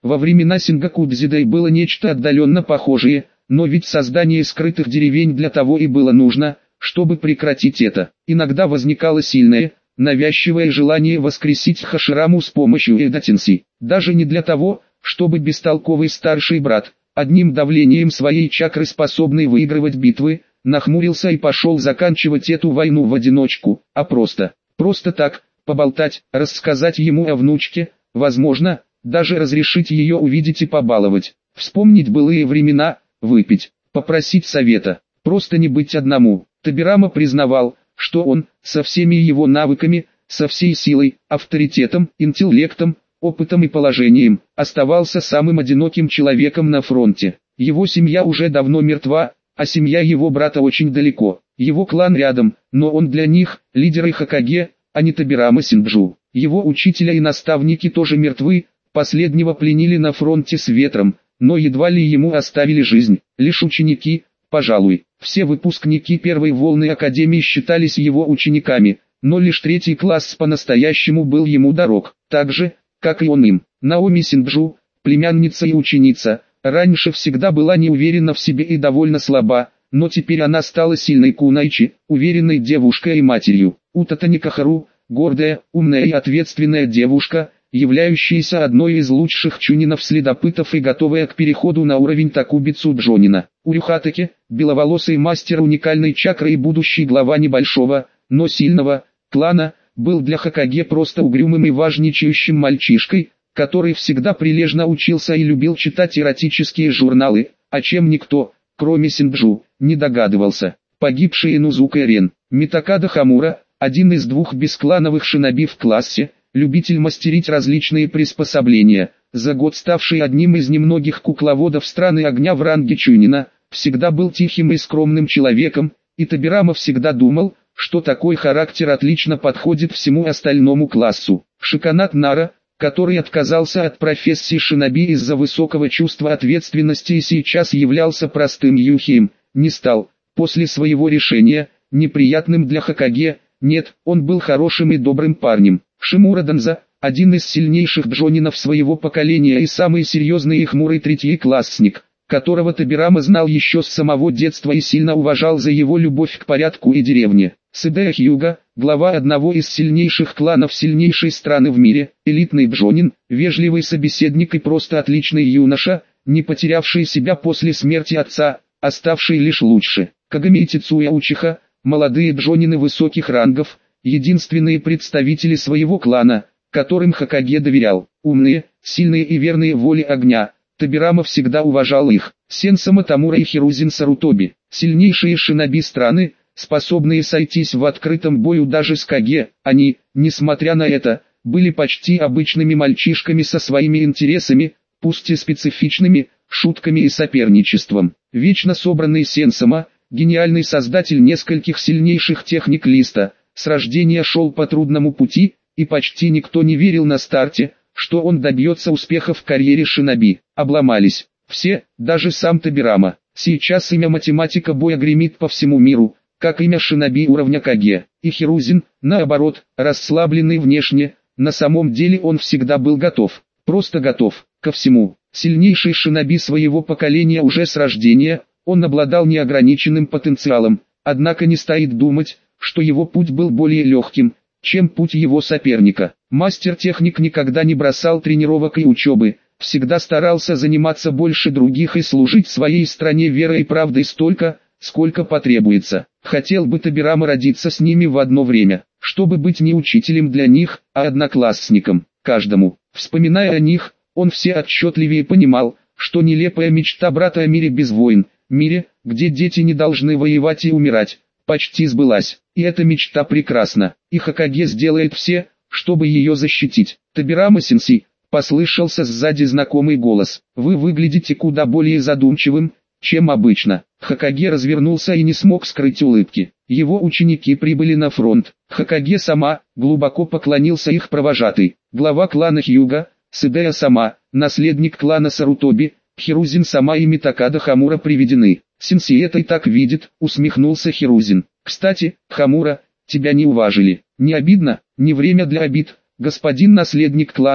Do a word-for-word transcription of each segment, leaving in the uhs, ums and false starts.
Во времена Сингакудзидэй было нечто отдаленно похожее, но ведь создание скрытых деревень для того и было нужно, чтобы прекратить это. Иногда возникало сильное, навязчивое желание воскресить Хашираму с помощью Эдатинси. Даже не для того, чтобы бестолковый старший брат, одним давлением своей чакры способный выигрывать битвы, нахмурился и пошел заканчивать эту войну в одиночку, а просто, просто так, поболтать, рассказать ему о внучке, возможно, даже разрешить ее увидеть и побаловать, вспомнить былые времена, выпить, попросить совета, просто не быть одному. Тобирама признавал, что он, со всеми его навыками, со всей силой, авторитетом, интеллектом, опытом и положением, оставался самым одиноким человеком на фронте. Его семья уже давно мертва, а семья его брата очень далеко. Его клан рядом, но он для них – лидеры Хокаге, а не Тобирама Синджу. Его учителя и наставники тоже мертвы, последнего пленили на фронте с ветром, но едва ли ему оставили жизнь. Лишь ученики, пожалуй, все выпускники первой волны Академии считались его учениками, но лишь третий класс по-настоящему был ему дорог, так же, как и он им. Наоми Синджу, племянница и ученица, раньше всегда была неуверена в себе и довольно слаба, но теперь она стала сильной кунайчи, уверенной девушкой и матерью. Утатани Кахару, гордая, умная и ответственная девушка, являющаяся одной из лучших чунинов-следопытов и готовая к переходу на уровень Такубицу Джонина. Урюхатаки, беловолосый мастер уникальной чакры и будущий глава небольшого, но сильного, клана, был для Хокаге просто угрюмым и важничающим мальчишкой, который всегда прилежно учился и любил читать эротические журналы, о чем никто, кроме Синджу, не догадывался. Погибший Инузука Рен, Митакада Хамура, один из двух бесклановых шиноби в классе, любитель мастерить различные приспособления, за год ставший одним из немногих кукловодов страны огня в ранге Чунина, всегда был тихим и скромным человеком, и Тобирама всегда думал, что такой характер отлично подходит всему остальному классу. Шиканат Нара, который отказался от профессии шиноби из-за высокого чувства ответственности и сейчас являлся простым юхием, не стал, после своего решения, неприятным для Хокаге. Нет, он был хорошим и добрым парнем. Шимура Данза, один из сильнейших джонинов своего поколения и самый серьезный и хмурый третьеклассник, которого Тобирама знал еще с самого детства и сильно уважал за его любовь к порядку и деревне. Сэдэ Хьюга, глава одного из сильнейших кланов сильнейшей страны в мире, элитный джонин, вежливый собеседник и просто отличный юноша, не потерявший себя после смерти отца, оставший лишь лучше. Кагами и Тицуя Учиха, молодые джонины высоких рангов, единственные представители своего клана, которым Хокаге доверял, умные, сильные и верные воле огня. Тобирама всегда уважал их. Сенсама Тамура и Хирузин Сарутоби, сильнейшие шиноби страны, способные сойтись в открытом бою даже с Каге, они, несмотря на это, были почти обычными мальчишками со своими интересами, пусть и специфичными, шутками и соперничеством. Вечно собранный Сенсама, гениальный создатель нескольких сильнейших техник листа, с рождения шел по трудному пути, и почти никто не верил на старте, что он добьется успеха в карьере шиноби. Обломались все, даже сам Тобирама. Сейчас имя математика боя гремит по всему миру, как имя шиноби уровня Каге. И Хирузин, наоборот, расслабленный внешне, на самом деле он всегда был готов, просто готов, ко всему. Сильнейший шиноби своего поколения уже с рождения, он обладал неограниченным потенциалом, однако не стоит думать, что его путь был более легким, чем путь его соперника. Мастер-техник никогда не бросал тренировок и учебы, всегда старался заниматься больше других и служить своей стране верой и правдой столько, сколько потребуется. Хотел бы Тобирама родиться с ними в одно время, чтобы быть не учителем для них, а одноклассником, каждому. Вспоминая о них, он все отчетливее понимал, что нелепая мечта брата о мире без войн, мире, где дети не должны воевать и умирать, почти сбылась. И эта мечта прекрасна, и Хокаге сделает все, чтобы ее защитить. Тобирама-сенсей, послышался сзади знакомый голос. Вы выглядите куда более задумчивым, чем обычно. Хокаге развернулся и не смог скрыть улыбки. Его ученики прибыли на фронт. Хокаге сама, глубоко поклонился их провожатый. Глава клана Хьюга, Сэдэ сама, наследник клана Сарутоби, Хирузин сама и Митакада Хамура приведены. Сенсей это и так видит, усмехнулся Хирузин. Кстати, Хамура, тебя не уважили. Не обидно, не время для обид, господин наследник клана,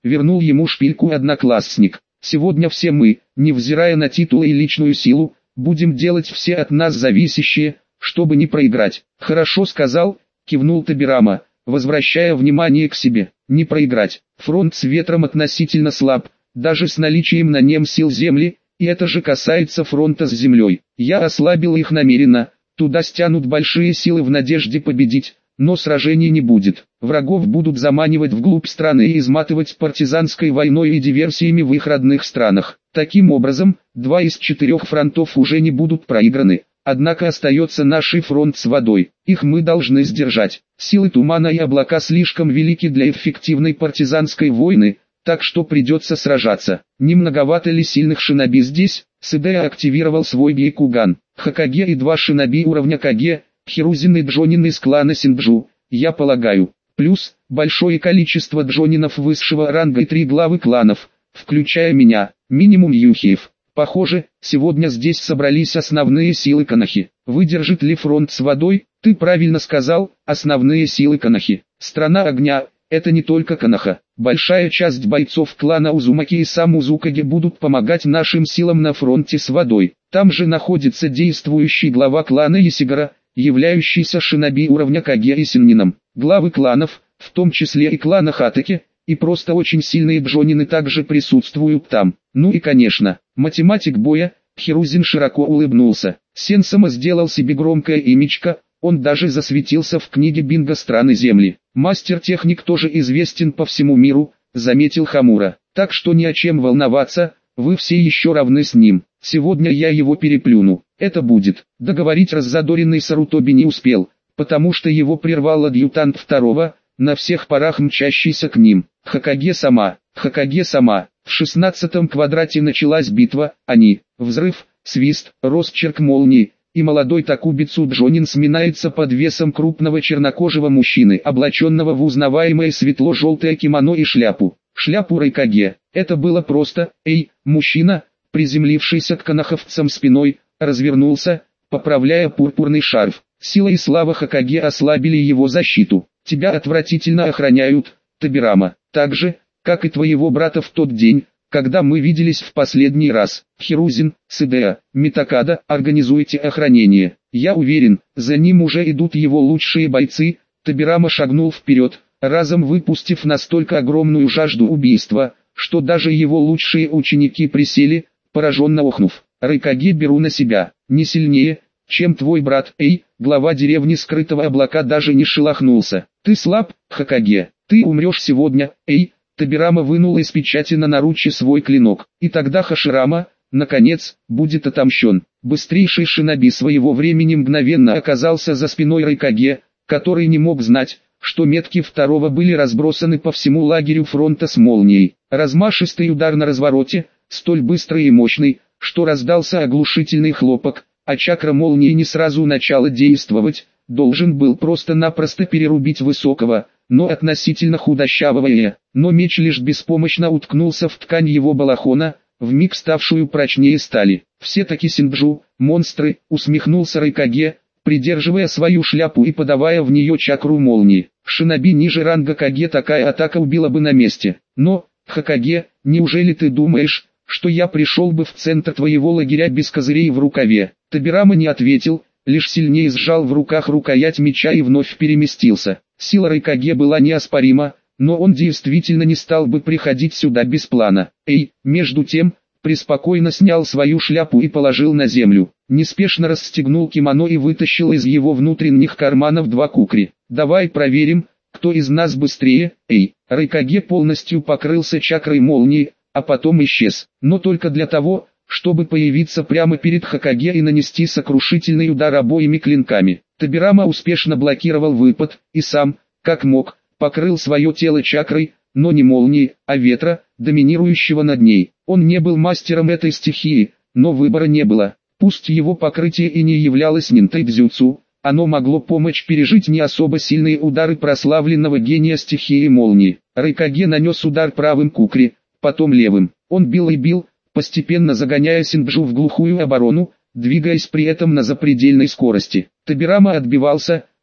вернул ему шпильку одноклассник. Сегодня все мы, невзирая на титулы и личную силу, будем делать все от нас зависящее, чтобы не проиграть. Хорошо сказал, кивнул Табирама, возвращая внимание к себе. Не проиграть. Фронт с ветром относительно слаб, даже с наличием на нем сил земли, и это же касается фронта с землей. Я ослабил их намеренно, туда стянут большие силы в надежде победить, но сражений не будет. Врагов будут заманивать вглубь страны и изматывать партизанской войной и диверсиями в их родных странах. Таким образом, два из четырех фронтов уже не будут проиграны. Однако остается наш фронт с водой. Их мы должны сдержать. Силы тумана и облака слишком велики для эффективной партизанской войны, так что придется сражаться. Не многовато ли сильных шиноби здесь? Сэдэ активировал свой Бейкуган. Хокаге и два шиноби уровня Каге, Хирузин и Джонин из клана Синджу, я полагаю. Плюс, большое количество джонинов высшего ранга и три главы кланов, включая меня, минимум юхиев. Похоже, сегодня здесь собрались основные силы Канахи. Выдержит ли фронт с водой? Ты правильно сказал, основные силы Канахи. Страна огня, это не только Канаха. Большая часть бойцов клана Узумаки и сам Узукаги будут помогать нашим силам на фронте с водой. Там же находится действующий глава клана Исигара, являющийся шиноби уровня Каге и Синнином. Главы кланов, в том числе и клана Хатаки, и просто очень сильные джонины также присутствуют там. Ну и конечно, математик боя, Хирузин широко улыбнулся. Сенсама сделал себе громкое имечко, он даже засветился в книге Бинго страны Земли. Мастер-техник тоже известен по всему миру, заметил Хамура. Так что ни о чем волноваться, вы все еще равны с ним. Сегодня я его переплюну. Это будет. Договорить раззадоренный Сарутоби не успел, потому что его прервал адъютант второго, на всех парах мчащийся к ним. Хокаге сама, Хокаге сама. В шестнадцатом квадрате началась битва, они, взрыв, свист, росчерк молнии, и молодой Такубицу Джонин сминается под весом крупного чернокожего мужчины, облаченного в узнаваемое светло-желтое кимоно и шляпу. Шляпу Райкаге. Это было просто, эй, мужчина, приземлившийся к канаховцам спиной, развернулся, поправляя пурпурный шарф. Сила и слава Хокаге ослабили его защиту. Тебя отвратительно охраняют, Табирама, так же, как и твоего брата в тот день, когда мы виделись в последний раз. Хирузин, Сэдэ, Митакада, организуйте охранение. Я уверен, за ним уже идут его лучшие бойцы. Табирама шагнул вперед, разом выпустив настолько огромную жажду убийства, что даже его лучшие ученики присели, пораженно охнув. Райкаге беру на себя, не сильнее, чем твой брат. Эй, глава деревни скрытого облака даже не шелохнулся. Ты слаб, Хокаге, ты умрешь сегодня. Эй, Табирама вынул из печати на наручье свой клинок. И тогда Хаширама, наконец, будет отомщен. Быстрейший шиноби своего времени мгновенно оказался за спиной Райкаге, который не мог знать, что метки второго были разбросаны по всему лагерю фронта с молнией. Размашистый удар на развороте, столь быстрый и мощный, что раздался оглушительный хлопок, а чакра молнии не сразу начала действовать, должен был просто-напросто перерубить высокого, но относительно худощавого Э. Но меч лишь беспомощно уткнулся в ткань его балахона, вмиг ставшую прочнее стали. Все-таки Синджу, монстры, усмехнулся Райкаге, придерживая свою шляпу и подавая в нее чакру молнии. Шиноби ниже ранга Каге такая атака убила бы на месте. Но, Хокаге, неужели ты думаешь, что я пришел бы в центр твоего лагеря без козырей в рукаве? Табирама не ответил, лишь сильнее сжал в руках рукоять меча и вновь переместился. Сила Райкаге была неоспорима, но он действительно не стал бы приходить сюда без плана. Эй, между тем, преспокойно снял свою шляпу и положил на землю. Неспешно расстегнул кимоно и вытащил из его внутренних карманов два кукри. Давай проверим, кто из нас быстрее. Эй, Райкаге полностью покрылся чакрой молнии, а потом исчез. Но только для того, чтобы появиться прямо перед Хокаге и нанести сокрушительный удар обоими клинками. Табирама успешно блокировал выпад, и сам, как мог, покрыл свое тело чакрой, но не молнией, а ветра, доминирующего над ней. Он не был мастером этой стихии, но выбора не было. Пусть его покрытие и не являлось нинтайдзюцу, оно могло помочь пережить не особо сильные удары прославленного гения стихии молнии. Райкаге нанес удар правым кукри, потом левым. Он бил и бил, постепенно загоняя Синджу в глухую оборону, двигаясь при этом на запредельной скорости. Табирама отбивался,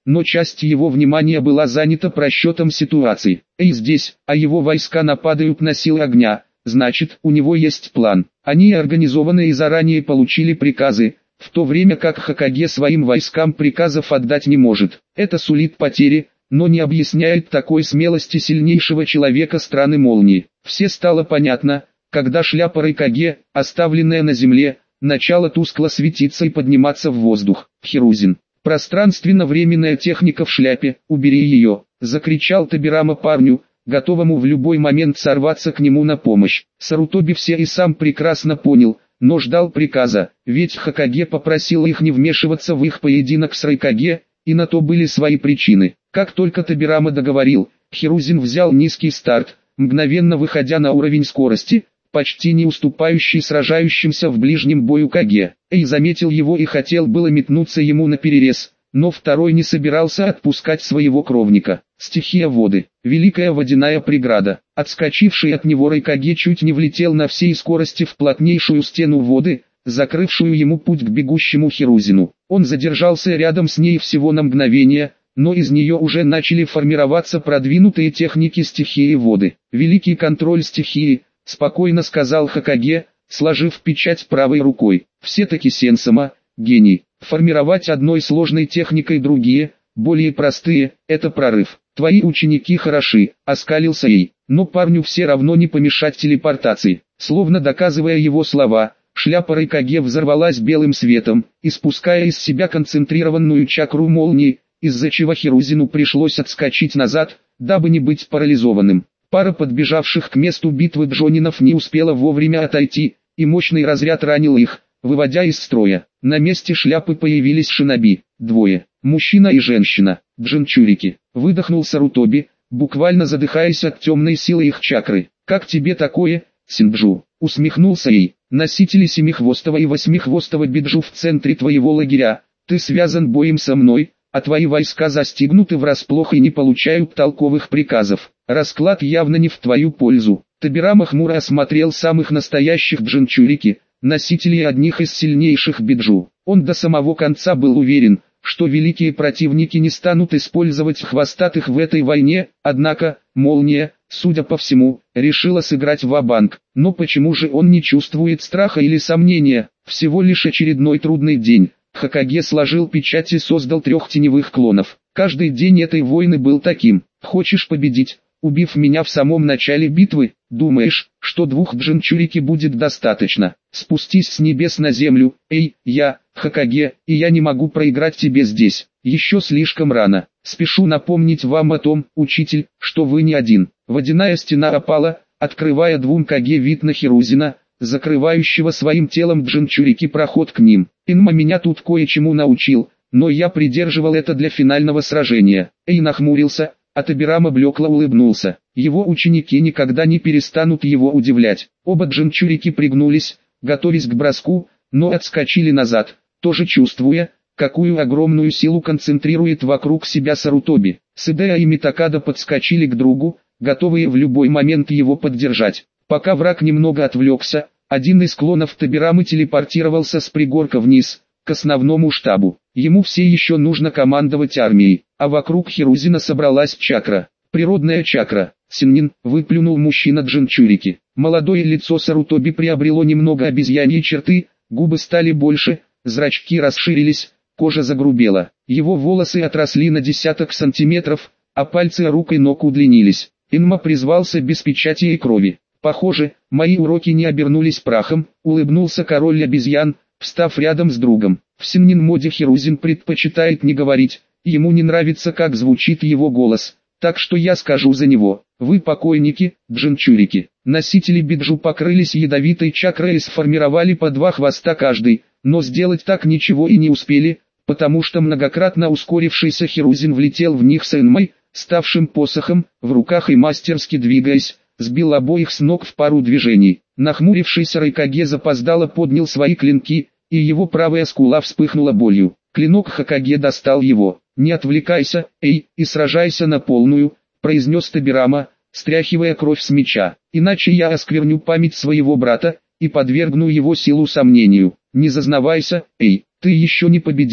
но часть его внимания была занята просчетом ситуации. Эй, здесь, а его войска нападают на силы огня, значит, у него есть план. Они организованы и заранее получили приказы, в то время как Хокаге своим войскам приказов отдать не может. Это сулит потери, но не объясняет такой смелости сильнейшего человека страны молнии. Все стало понятно, когда шляпа Райкаге, оставленная на земле, начала тускло светиться и подниматься в воздух. Хирузин. «Пространственно-временная техника в шляпе, убери ее!» — закричал Тобирама парню, готовому в любой момент сорваться к нему на помощь. Сарутоби все и сам прекрасно понял, но ждал приказа, ведь Хокаге попросил их не вмешиваться в их поединок с Райкаге, и на то были свои причины. Как только Тобирама договорил, Хирузин взял низкий старт, мгновенно выходя на уровень скорости, почти не уступающий сражающимся в ближнем бою Каге. Эй заметил его и хотел было метнуться ему наперерез, но второй не собирался отпускать своего кровника. Стихия воды, великая водяная преграда. Отскочивший от него Райкаге чуть не влетел на всей скорости в плотнейшую стену воды, закрывшую ему путь к бегущему Хирузину. Он задержался рядом с ней всего на мгновение, но из нее уже начали формироваться продвинутые техники стихии воды. «Великий контроль стихии», — спокойно сказал Хокаге, сложив печать правой рукой. «Все-таки Сенсама, гений. Формировать одной сложной техникой другие, более простые, это прорыв. Твои ученики хороши», — оскалился ей, но парню все равно не помешать телепортации. Словно доказывая его слова, шляпа Райкаге взорвалась белым светом, испуская из себя концентрированную чакру молнии, из-за чего Хирузину пришлось отскочить назад, дабы не быть парализованным. Пара подбежавших к месту битвы джонинов не успела вовремя отойти, и мощный разряд ранил их, выводя из строя. На месте шляпы появились шиноби, двое, мужчина и женщина, джинчурики. Выдохнул Сарутоби, буквально задыхаясь от темной силы их чакры. «Как тебе такое, Синджу?» — усмехнулся ей. «Носители семихвостого и восьмихвостого биджу в центре твоего лагеря, ты связан боем со мной, а твои войска застигнуты врасплох и не получают толковых приказов. Расклад явно не в твою пользу». Тобирама хмуро осмотрел самых настоящих джинчурики, носителей одних из сильнейших биджу. Он до самого конца был уверен, что великие противники не станут использовать хвостатых в этой войне, однако, молния, судя по всему, решила сыграть ва-банк. Но почему же он не чувствует страха или сомнения? Всего лишь очередной трудный день. Хокаге сложил печать и создал трех теневых клонов. Каждый день этой войны был таким. Хочешь победить, убив меня в самом начале битвы? Думаешь, что двух джинчурики будет достаточно? Спустись с небес на землю. Эй, я, Хокаге, и я не могу проиграть тебе здесь. Еще слишком рано. Спешу напомнить вам о том, учитель, что вы не один. Водяная стена опала, открывая двум Каге вид на Хирузина, закрывающего своим телом джинчурики проход к ним. Инма меня тут кое-чему научил, но я придерживал это для финального сражения. Эй нахмурился, а Тобирама блекло улыбнулся. Его ученики никогда не перестанут его удивлять. Оба джинчурики пригнулись, готовясь к броску, но отскочили назад, тоже чувствуя, какую огромную силу концентрирует вокруг себя Сарутоби. Сэдэа и Митакада подскочили к другу, готовые в любой момент его поддержать. Пока враг немного отвлекся, один из клонов Тобирамы телепортировался с пригорка вниз, к основному штабу. Ему все еще нужно командовать армией, а вокруг Хирузина собралась чакра. Природная чакра. Синнин, выплюнул мужчина джинчурики. Молодое лицо Сарутоби приобрело немного обезьяньи черты, губы стали больше, зрачки расширились, кожа загрубела. Его волосы отросли на десяток сантиметров, а пальцы рук и ног удлинились. Инма призвался без печати и крови. «Похоже, мои уроки не обернулись прахом», — улыбнулся король обезьян, встав рядом с другом. В Синнин-моде Хирузин предпочитает не говорить, ему не нравится, как звучит его голос, так что я скажу за него. Вы покойники, джинчурики. Носители биджу покрылись ядовитой чакрой и сформировали по два хвоста каждый, но сделать так ничего и не успели, потому что многократно ускорившийся Хирузин влетел в них с Энмой, ставшим посохом, в руках и мастерски двигаясь, сбил обоих с ног в пару движений. Нахмурившийся Райкаге запоздало поднял свои клинки, и его правая скула вспыхнула болью. Клинок Хокаге достал его. «Не отвлекайся, эй, и сражайся на полную», — произнес Тобирама, стряхивая кровь с меча. «Иначе я оскверню память своего брата, и подвергну его силу сомнению. Не зазнавайся, эй, ты еще не победил».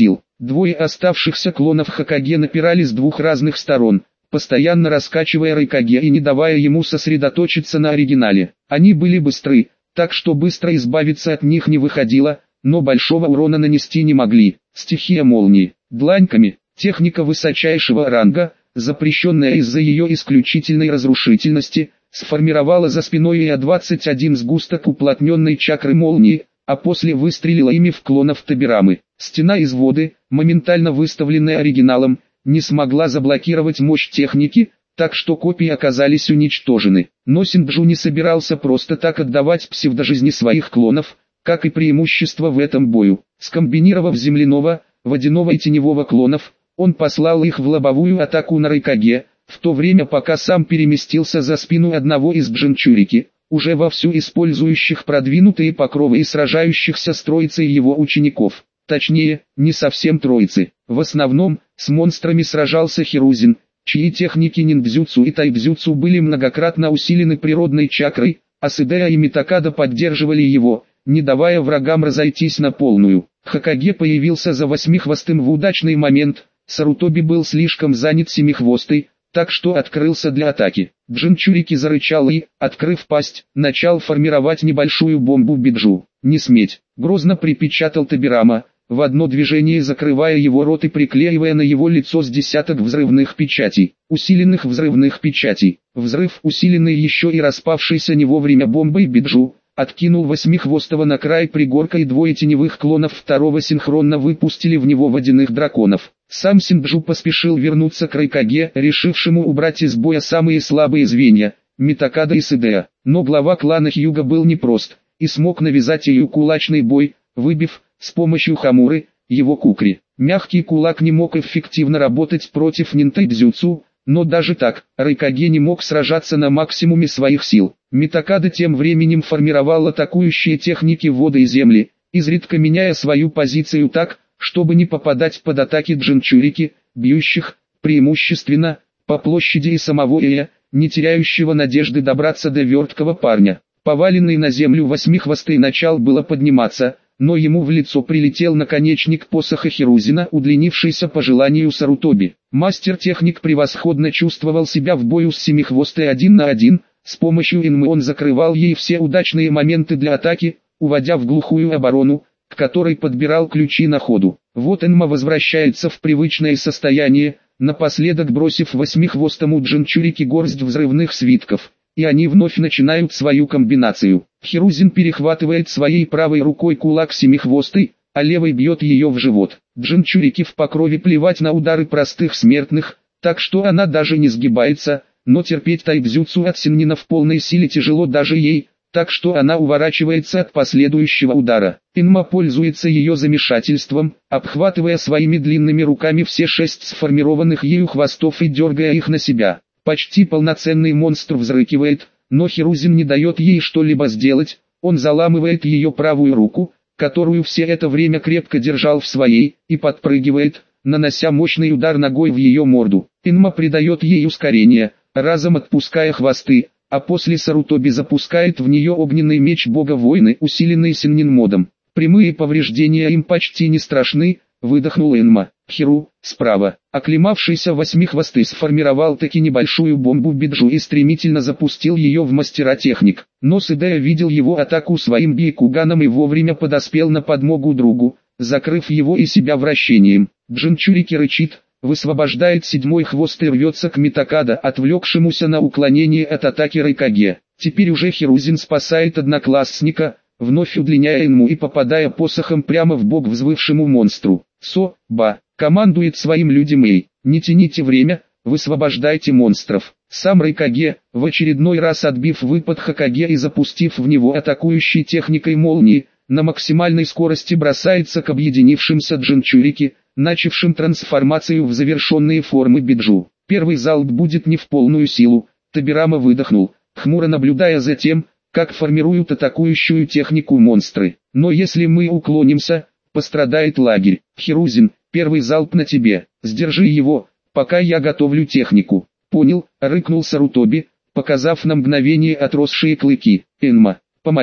Двое оставшихся клонов Хокаге напирали с двух разных сторон, постоянно раскачивая Райкаге и не давая ему сосредоточиться на оригинале. Они были быстры, так что быстро избавиться от них не выходило, но большого урона нанести не могли. Стихия молнии. Дланьками, техника высочайшего ранга, запрещенная из-за ее исключительной разрушительности, сформировала за спиной Ия двадцать один сгусток уплотненной чакры молнии, а после выстрелила ими в клонов Тобирамы. Стена из воды, моментально выставленная оригиналом, не смогла заблокировать мощь техники, так что копии оказались уничтожены. Но Синджу не собирался просто так отдавать псевдожизни своих клонов, как и преимущество в этом бою. Скомбинировав земляного, водяного и теневого клонов, он послал их в лобовую атаку на Райкаге, в то время пока сам переместился за спину одного из Джинчурики, уже вовсю использующих продвинутые покровы и сражающихся с троицей его учеников. Точнее, не совсем троицы. В основном, с монстрами сражался Хирузин, чьи техники ниндзюцу и тайбзюцу были многократно усилены природной чакрой, а Сэдэ и Митакада поддерживали его, не давая врагам разойтись на полную. Хокаге появился за восьмихвостым в удачный момент, Сарутоби был слишком занят семихвостой, так что открылся для атаки. Джинчурики зарычал и, открыв пасть, начал формировать небольшую бомбу Биджу. «Не сметь!» Грозно припечатал Тобирама, в одно движение закрывая его рот и приклеивая на его лицо с десяток взрывных печатей. Усиленных взрывных печатей. Взрыв, усиленный еще и распавшейся не вовремя бомбой Биджу, откинул восьмихвостого на край пригорка, и двое теневых клонов второго синхронно выпустили в него водяных драконов. Сам Синджу поспешил вернуться к Райкаге, решившему убрать из боя самые слабые звенья, Митакада и Сэдэ. Но глава клана Хьюга был непрост, и смог навязать ее кулачный бой, выбив, с помощью Хамуры, его кукри. Мягкий кулак не мог эффективно работать против нинтайдзюцу, но даже так, Райкаге не мог сражаться на максимуме своих сил. Митакада тем временем формировал атакующие техники воды и земли, изредка меняя свою позицию так, чтобы не попадать под атаки Джинчурики, бьющих, преимущественно, по площади и самого Ия, не теряющего надежды добраться до верткого парня. Поваленный на землю восьмихвостый начал было подниматься, но ему в лицо прилетел наконечник посоха Хирузина, удлинившийся по желанию Сарутоби. Мастер-техник превосходно чувствовал себя в бою с семихвостой один на один, с помощью инмы он закрывал ей все удачные моменты для атаки, уводя в глухую оборону, к которой подбирал ключи на ходу. Вот Энма возвращается в привычное состояние, напоследок бросив восьмихвостому Джинчурике горсть взрывных свитков, и они вновь начинают свою комбинацию. Хирузин перехватывает своей правой рукой кулак семихвостой, а левой бьет ее в живот. Джинчурике в покрове плевать на удары простых смертных, так что она даже не сгибается, но терпеть тайбзюцу от Синнина в полной силе тяжело даже ей, так что она уворачивается от последующего удара. Инма пользуется ее замешательством, обхватывая своими длинными руками все шесть сформированных ею хвостов и дергая их на себя. Почти полноценный монстр взрыкивает, но Хирузин не дает ей что-либо сделать, он заламывает ее правую руку, которую все это время крепко держал в своей, и подпрыгивает, нанося мощный удар ногой в ее морду. Инма придает ей ускорение, разом отпуская хвосты, а после Сарутоби запускает в нее огненный меч бога войны, усиленный Синнин-модом. Прямые повреждения им почти не страшны, выдохнул Энма. Хиру, справа. Оклемавшийся восьмихвостый сформировал таки небольшую бомбу Биджу и стремительно запустил ее в мастера техник. Но Сэдэ видел его атаку своим бейкуганом и вовремя подоспел на подмогу другу, закрыв его и себя вращением. Джинчурики рычит, высвобождает седьмой хвост и рвется к Митакада, отвлекшемуся на уклонение от атаки Райкаге. Теперь уже Хирузин спасает одноклассника, вновь удлиняя ему и попадая посохом прямо в бок взвывшему монстру. Со-ба, командует своим людям Эй, не тяните время, высвобождайте монстров. Сам Райкаге, в очередной раз отбив выпад Хокаге и запустив в него атакующей техникой молнии, на максимальной скорости бросается к объединившимся Джинчурики, начавшим трансформацию в завершенные формы Биджу. Первый залп будет не в полную силу, Тобирама выдохнул, хмуро наблюдая за тем, как формируют атакующую технику монстры. Но если мы уклонимся, пострадает лагерь. Хирузин, первый залп на тебе, сдержи его, пока я готовлю технику. Понял, рыкнул Сарутоби, показав на мгновение отросшие клыки. Энма, помоги.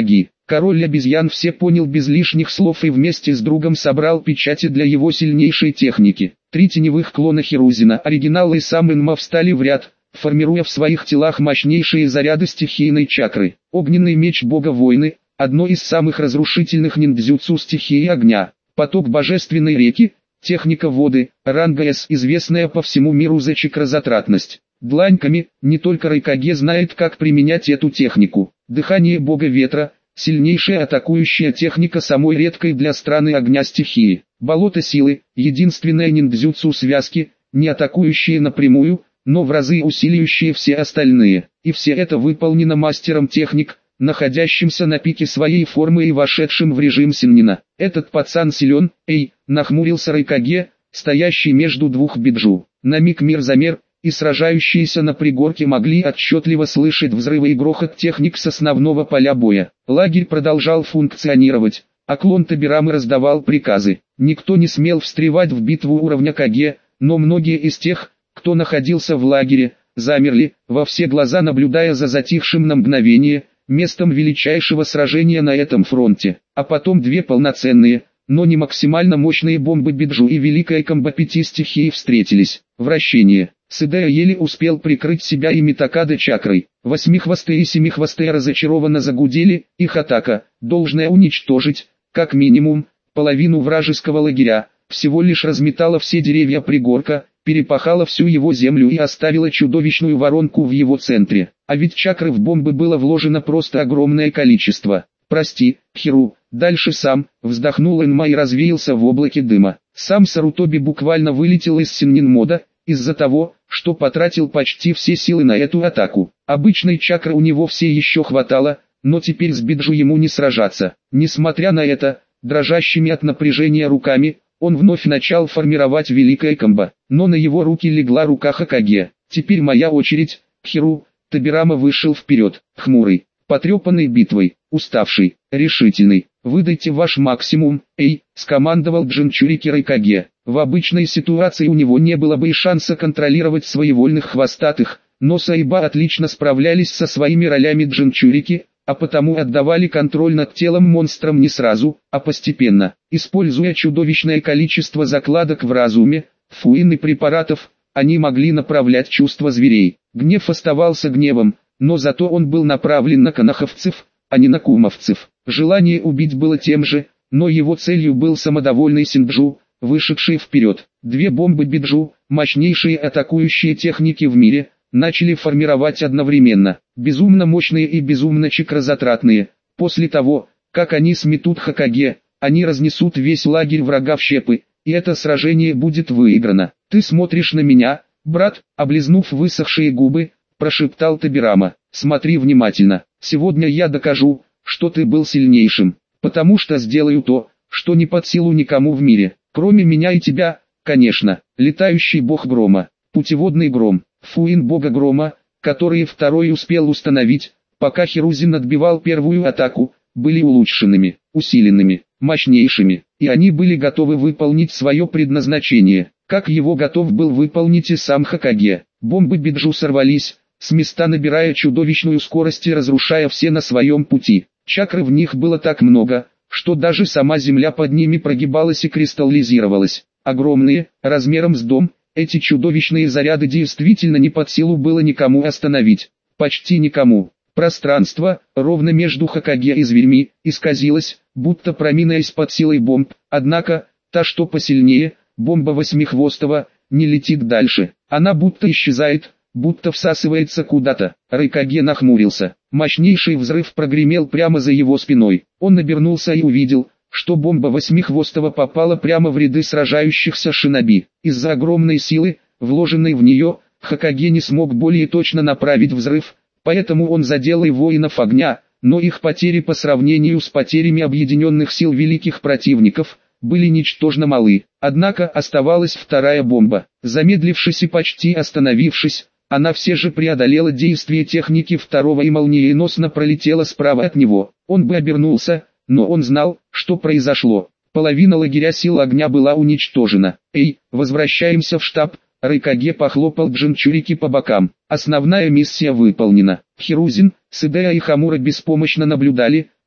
Король обезьян все понял без лишних слов и вместе с другом собрал печати для его сильнейшей техники. Три теневых клона Хирузина, оригинал и сам Инма встали в ряд, формируя в своих телах мощнейшие заряды стихийной чакры. Огненный меч бога войны, одно из самых разрушительных ниндзюцу стихии огня. Поток божественной реки, техника воды, ранга С, известная по всему миру за чакрозатратность. Дланьками, не только Райкаге знает, как применять эту технику. Дыхание бога ветра, сильнейшая атакующая техника самой редкой для страны огня стихии. Болото силы, единственное ниндзюцу связки, не атакующие напрямую, но в разы усиливающие все остальные. И все это выполнено мастером техник, находящимся на пике своей формы и вошедшим в режим синнина. Этот пацан силен, эй, нахмурился Райкаге, стоящий между двух биджу. На миг мир замер, и сражающиеся на пригорке могли отчетливо слышать взрывы и грохот техник с основного поля боя. Лагерь продолжал функционировать, а клон Табирамы раздавал приказы. Никто не смел встревать в битву уровня Каге, но многие из тех, кто находился в лагере, замерли, во все глаза наблюдая за затихшим на мгновение, местом величайшего сражения на этом фронте. А потом две полноценные, но не максимально мощные бомбы Биджу и Великая Комбо пяти стихий встретились. Вращение. Сэдэ еле успел прикрыть себя и Митакада чакрой. Восьмихвостые и семихвостые разочарованно загудели, их атака, должная уничтожить, как минимум, половину вражеского лагеря, всего лишь разметала все деревья пригорка, перепахала всю его землю и оставила чудовищную воронку в его центре. А ведь чакры в бомбы было вложено просто огромное количество. «Прости, Хиру, дальше сам», вздохнул Энма и развеялся в облаке дыма. Сам Сарутоби буквально вылетел из синнин-мода, из-за того, что потратил почти все силы на эту атаку. Обычной чакры у него все еще хватало, но теперь с Биджу ему не сражаться. Несмотря на это, дрожащими от напряжения руками, он вновь начал формировать Великое Комбо. Но на его руки легла рука Хокаге. «Теперь моя очередь, Хиру». Табирама вышел вперед, хмурый, потрепанный битвой, уставший, решительный. «Выдайте ваш максимум, эй», — скомандовал Джинчурики Райкаге. В обычной ситуации у него не было бы и шанса контролировать своевольных хвостатых, но Сайба отлично справлялись со своими ролями Джинчурики, а потому отдавали контроль над телом монстрам не сразу, а постепенно. Используя чудовищное количество закладок в разуме, фуин и препаратов, они могли направлять чувства зверей. Гнев оставался гневом, но зато он был направлен на канаховцев, а не на кумовцев. Желание убить было тем же, но его целью был самодовольный Синджу, вышедший вперед. Две бомбы Биджу, мощнейшие атакующие техники в мире, начали формировать одновременно. Безумно мощные и безумно чакрозатратные. После того, как они сметут Хокаге, они разнесут весь лагерь врага в щепы, и это сражение будет выиграно. «Ты смотришь на меня, брат», облизнув высохшие губы, прошептал Табирама. «Смотри внимательно. Сегодня я докажу, что ты был сильнейшим, потому что сделаю то, что не под силу никому в мире, кроме меня и тебя, конечно». Летающий бог грома, путеводный гром, фуин бога грома, который второй успел установить, пока Хирузин отбивал первую атаку, были улучшенными, усиленными, мощнейшими, и они были готовы выполнить свое предназначение, как его готов был выполнить и сам Хокаге. Бомбы Биджу сорвались, с места набирая чудовищную скорость и разрушая все на своем пути. Чакры в них было так много, что даже сама земля под ними прогибалась и кристаллизировалась. Огромные, размером с дом, эти чудовищные заряды действительно не под силу было никому остановить. Почти никому. Пространство, ровно между Хокаге и зверьми, исказилось, будто проминаясь под силой бомб, однако, та что посильнее, бомба Восьмихвостого, не летит дальше. Она будто исчезает, будто всасывается куда-то. Райкаге нахмурился. Мощнейший взрыв прогремел прямо за его спиной. Он обернулся и увидел, что бомба Восьмихвостого попала прямо в ряды сражающихся шиноби. Из-за огромной силы, вложенной в нее, Хокаге не смог более точно направить взрыв, поэтому он задел и воинов огня, но их потери по сравнению с потерями объединенных сил великих противников были ничтожно малы. Однако оставалась вторая бомба. Замедлившись и почти остановившись, она все же преодолела действие техники второго и молниеносно пролетела справа от него. Он бы обернулся, но он знал, что произошло. Половина лагеря сил огня была уничтожена. «Эй, возвращаемся в штаб», Райкаге похлопал Джинчурики по бокам. «Основная миссия выполнена». Хирузин, Сэдэ и Хамура беспомощно наблюдали,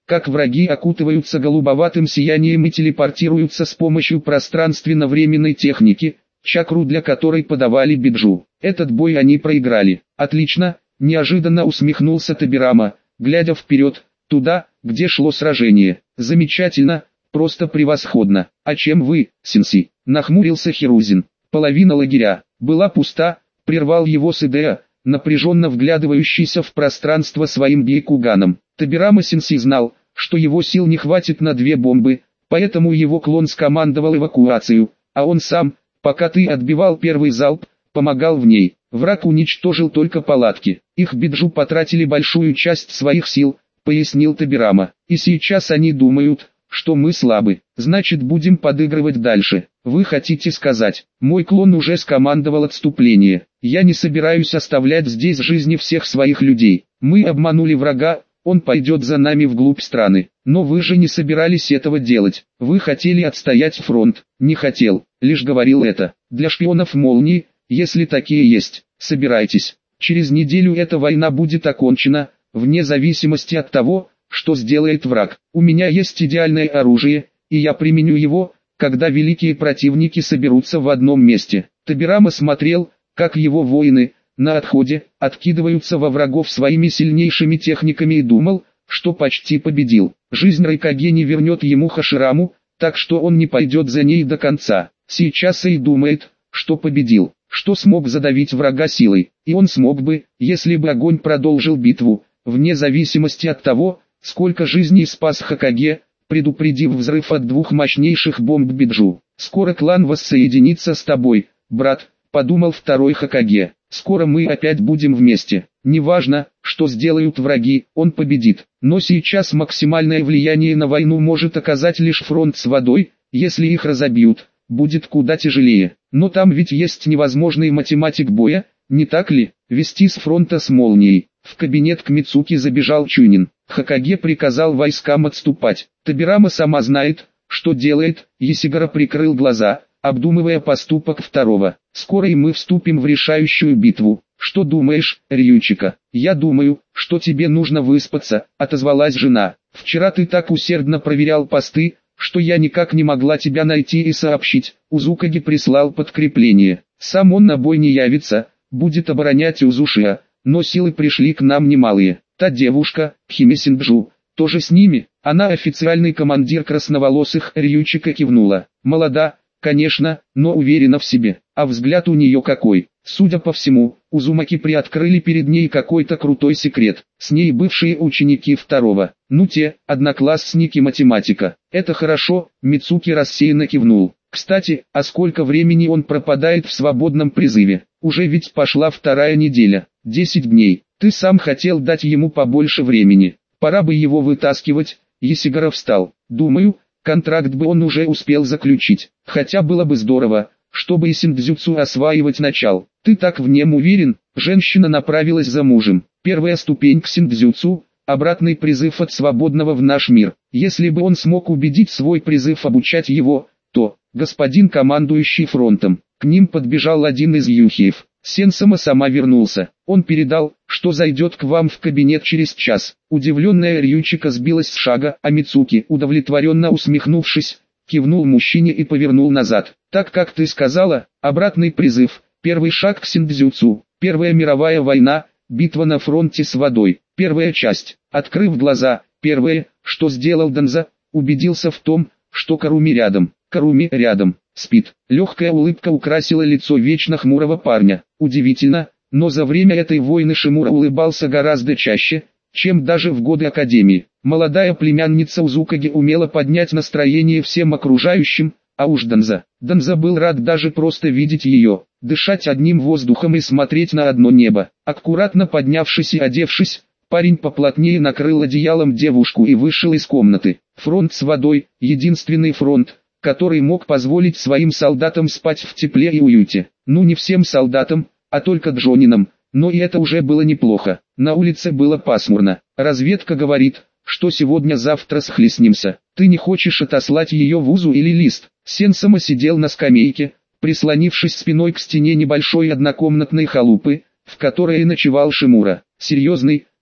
как враги окутываются голубоватым сиянием и телепортируются с помощью пространственно-временной техники, чакру для которой подавали биджу. Этот бой они проиграли. Отлично, неожиданно усмехнулся Табирама, глядя вперед, туда, где шло сражение. Замечательно, просто превосходно. А чем вы, сенси? Нахмурился Хирузин. Половина лагеря была пуста, прервал его Сэдэ, напряженно вглядывающийся в пространство своим бейкуганом. Табирама сенси знал, что его сил не хватит на две бомбы, поэтому его клон скомандовал эвакуацию, а он сам, пока ты отбивал первый залп, помогал в ней. Враг уничтожил только палатки. Их биджу потратили большую часть своих сил, пояснил Табирама. И сейчас они думают, что мы слабы. Значит, будем подыгрывать дальше. Вы хотите сказать, мой клон уже скомандовал отступление. Я не собираюсь оставлять здесь жизни всех своих людей. Мы обманули врага, он пойдет за нами вглубь страны. Но вы же не собирались этого делать. Вы хотели отстоять фронт. Не хотел, лишь говорил это. Для шпионов молнии, если такие есть, собирайтесь. Через неделю эта война будет окончена, вне зависимости от того, что сделает враг. У меня есть идеальное оружие, и я применю его, когда великие противники соберутся в одном месте. Табирама смотрел, как его воины, на отходе, откидываются во врагов своими сильнейшими техниками и думал, что почти победил. Жизнь Райкаге не вернет ему Хашираму, так что он не пойдет за ней до конца. Сейчас и думает, что победил, что смог задавить врага силой. И он смог бы, если бы огонь продолжил битву, вне зависимости от того, сколько жизней спас Хокаге, предупредив взрыв от двух мощнейших бомб биджу. «Скоро клан воссоединится с тобой, брат», — подумал второй Хокаге. «Скоро мы опять будем вместе. Неважно, что сделают враги, он победит. Но сейчас максимальное влияние на войну может оказать лишь фронт с водой, если их разобьют, будет куда тяжелее. Но там ведь есть невозможный математик боя, не так ли? Вести с фронта с молнией». В кабинет к Мицуки забежал Чунин. Хокаге приказал войскам отступать. Табирама сама знает, что делает. Есигара прикрыл глаза, обдумывая поступок второго. «Скоро и мы вступим в решающую битву. Что думаешь, Рьючика?» «Я думаю, что тебе нужно выспаться», — отозвалась жена. «Вчера ты так усердно проверял посты, что я никак не могла тебя найти и сообщить. Узукаги прислал подкрепление. Сам он на бой не явится, будет оборонять Узушиа, но силы пришли к нам немалые. Та девушка, Химе Синджу, тоже с ними?» Она официальный командир красноволосых. Рьючика кивнула. «Молода, конечно, но уверена в себе. А взгляд у нее какой!» Судя по всему, Узумаки приоткрыли перед ней какой-то крутой секрет. С ней бывшие ученики второго. Ну те, одноклассники математика. «Это хорошо», Мицуки рассеянно кивнул. «Кстати, а сколько времени он пропадает в свободном призыве? Уже ведь пошла вторая неделя. Десять дней. Ты сам хотел дать ему побольше времени. Пора бы его вытаскивать». Есигара встал. «Думаю, контракт бы он уже успел заключить. Хотя было бы здорово, чтобы и синдзюцу осваивать начал. Ты так в нем уверен?» Женщина направилась за мужем. «Первая ступень к синдзюцу, обратный призыв от свободного в наш мир. Если бы он смог убедить свой призыв обучать его, то, господин командующий фронтом». К ним подбежал один из юхиев. Сенсама сама вернулся. Он передал, что зайдет к вам в кабинет через час. Удивленная Рьючика сбилась с шага, а Мицуки, удовлетворенно усмехнувшись, кивнул мужчине и повернул назад. «Так как ты сказала, обратный призыв, первый шаг к синдзюцу, Первая мировая война, битва на фронте с водой, первая часть». Открыв глаза, первое, что сделал Данза, убедился в том, что Каруми рядом. Каруми рядом, спит. Легкая улыбка украсила лицо вечно хмурого парня. Удивительно, но за время этой войны Шимура улыбался гораздо чаще, чем даже в годы Академии. Молодая племянница Узукаги умела поднять настроение всем окружающим, а уж Данза. Данза был рад даже просто видеть ее, дышать одним воздухом и смотреть на одно небо. Аккуратно поднявшись и одевшись, парень поплотнее накрыл одеялом девушку и вышел из комнаты. Фронт с водой, единственный фронт, который мог позволить своим солдатам спать в тепле и уюте. Ну не всем солдатам, а только джонинам, но и это уже было неплохо. На улице было пасмурно. Разведка говорит, что сегодня-завтра схлестнемся. Ты не хочешь отослать ее в Узу или Лист? Сенсама сидел на скамейке, прислонившись спиной к стене небольшой однокомнатной халупы, в которой и ночевал Шимура. Серьезный,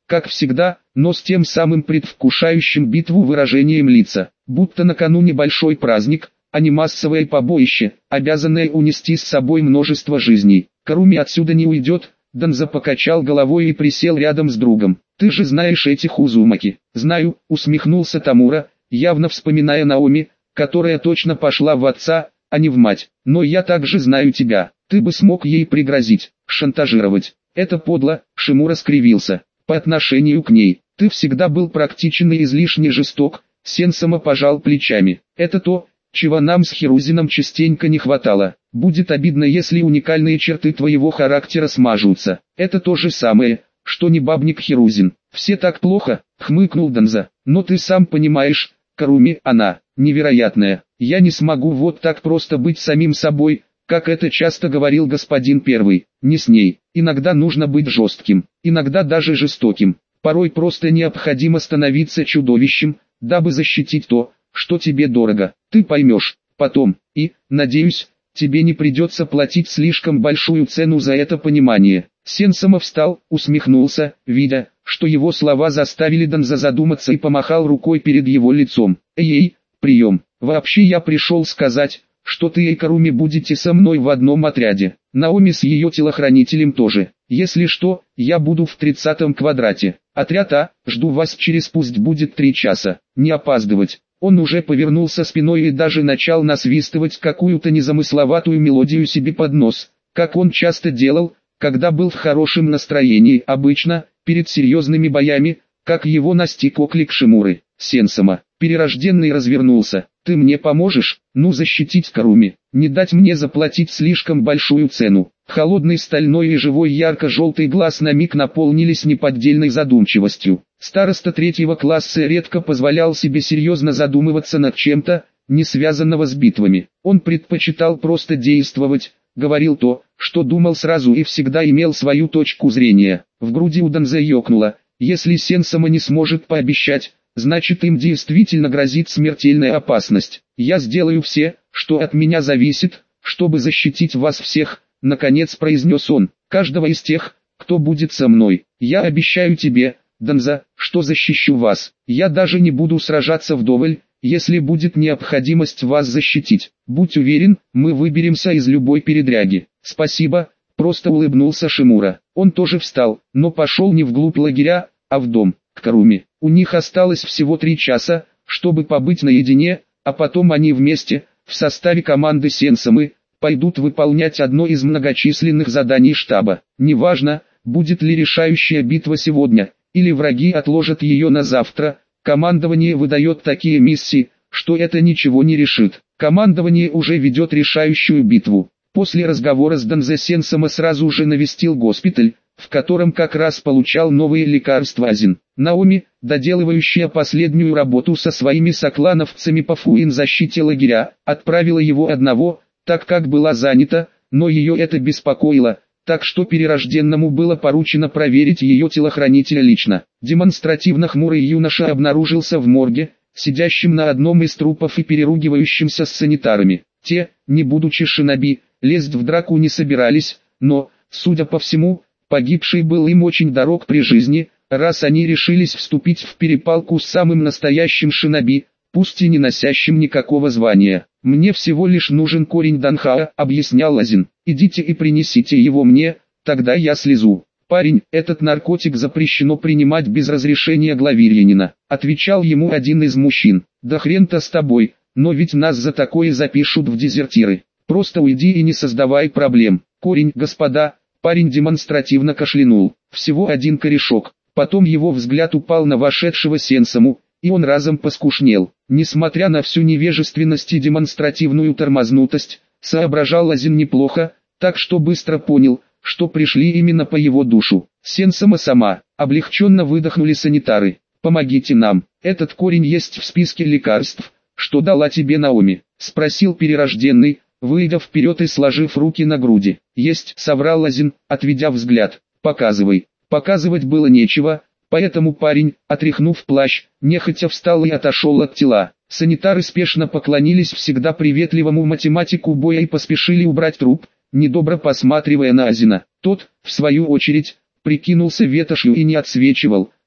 как всегда, но с тем самым предвкушающим битву выражением лица, будто накануне большой праздник, а не массовое побоище, обязанное унести с собой множество жизней. Каруми отсюда не уйдет. Данза покачал головой и присел рядом с другом. «Ты же знаешь этих Узумаки». «Знаю», усмехнулся Тамура, явно вспоминая Наоми, которая точно пошла в отца, а не в мать. «Но я также знаю тебя. Ты бы смог ей пригрозить, шантажировать. Это подло», Шимура скривился. «По отношению к ней. Ты всегда был практичен и излишне жесток», Сенсама пожал плечами. «Это то, чего нам с Хирузином частенько не хватало. Будет обидно, если уникальные черты твоего характера смажутся. Это то же самое, что не бабник Хирузин. Все так плохо», хмыкнул Данза. «Но ты сам понимаешь, Каруми, она невероятная. Я не смогу вот так просто быть самим собой, как это часто говорил господин Первый. Не с ней. Иногда нужно быть жестким, иногда даже жестоким. Порой просто необходимо становиться чудовищем, дабы защитить то, что тебе дорого. Ты поймешь потом, и, надеюсь, тебе не придется платить слишком большую цену за это понимание». Сенсама встал, усмехнулся, видя, что его слова заставили Данза задуматься, и помахал рукой перед его лицом. «Эй, прием. Вообще я пришел сказать, что ты и Каруми будете со мной в одном отряде. Наоми с ее телохранителем тоже. Если что, я буду в тридцатом квадрате. Отряд А, жду вас через пусть будет три часа. Не опаздывать». Он уже повернулся спиной и даже начал насвистывать какую-то незамысловатую мелодию себе под нос, как он часто делал, когда был в хорошем настроении, обычно, перед серьезными боями, как его настиг оклик Шимуры. «Сенсама». Перерожденный развернулся. «Ты мне поможешь? Ну, защитить Каруми, не дать мне заплатить слишком большую цену». Холодный стальной и живой ярко-желтый глаз на миг наполнились неподдельной задумчивостью. Староста третьего класса редко позволял себе серьезно задумываться над чем-то, не связанного с битвами. Он предпочитал просто действовать, говорил то, что думал сразу, и всегда имел свою точку зрения. В груди у Данзе ёкнуло. Если Сенсама не сможет пообещать, значит им действительно грозит смертельная опасность. «Я сделаю все, что от меня зависит, чтобы защитить вас всех», наконец произнес он, «каждого из тех, кто будет со мной. Я обещаю тебе, Данза, что защищу вас. Я даже не буду сражаться вдоволь, если будет необходимость вас защитить. Будь уверен, мы выберемся из любой передряги». «Спасибо», просто улыбнулся Шимура. Он тоже встал, но пошел не вглубь лагеря, а в дом, к Каруми. У них осталось всего три часа, чтобы побыть наедине, а потом они вместе, в составе команды Сенсамы, пойдут выполнять одно из многочисленных заданий штаба. Неважно, будет ли решающая битва сегодня, или враги отложат ее на завтра, командование выдает такие миссии, что это ничего не решит. Командование уже ведет решающую битву. После разговора с Данзе Сенсама сразу же навестил госпиталь, в котором как раз получал новые лекарства Азин. Наоми, доделывающая последнюю работу со своими соклановцами по фуин-защите лагеря, отправила его одного, так как была занята, но ее это беспокоило, так что перерожденному было поручено проверить ее телохранителя лично. Демонстративно хмурый юноша обнаружился в морге, сидящим на одном из трупов и переругивающимся с санитарами. Те, не будучи шиноби, лезть в драку не собирались, но, судя по всему, погибший был им очень дорог при жизни, раз они решились вступить в перепалку с самым настоящим шиноби, пусть и не носящим никакого звания. «Мне всего лишь нужен корень Данхаа», — объяснял Азин. «Идите и принесите его мне, тогда я слезу». «Парень, этот наркотик запрещено принимать без разрешения главирянина», — отвечал ему один из мужчин. «Да хрен-то с тобой, но ведь нас за такое запишут в дезертиры. Просто уйди и не создавай проблем». «Корень, господа», — парень демонстративно кашлянул. «Всего один корешок». Потом его взгляд упал на вошедшего Сенсаму, и он разом поскушнел. Несмотря на всю невежественность и демонстративную тормознутость, соображал Азин неплохо, так что быстро понял, что пришли именно по его душу. Сенсама сама, облегченно выдохнули санитары. «Помогите нам, этот корень есть в списке лекарств, что дала тебе Наоми?» — спросил перерожденный, выйдя вперед и сложив руки на груди. «Есть», — соврал Азин, отведя взгляд. «Показывай». Показывать было нечего, поэтому парень, отряхнув плащ, нехотя встал и отошел от тела. Санитары спешно поклонились всегда приветливому математику боя и поспешили убрать труп, недобро посматривая на Азина. Тот, в свою очередь, прикинулся ветошью и не отсвечивал,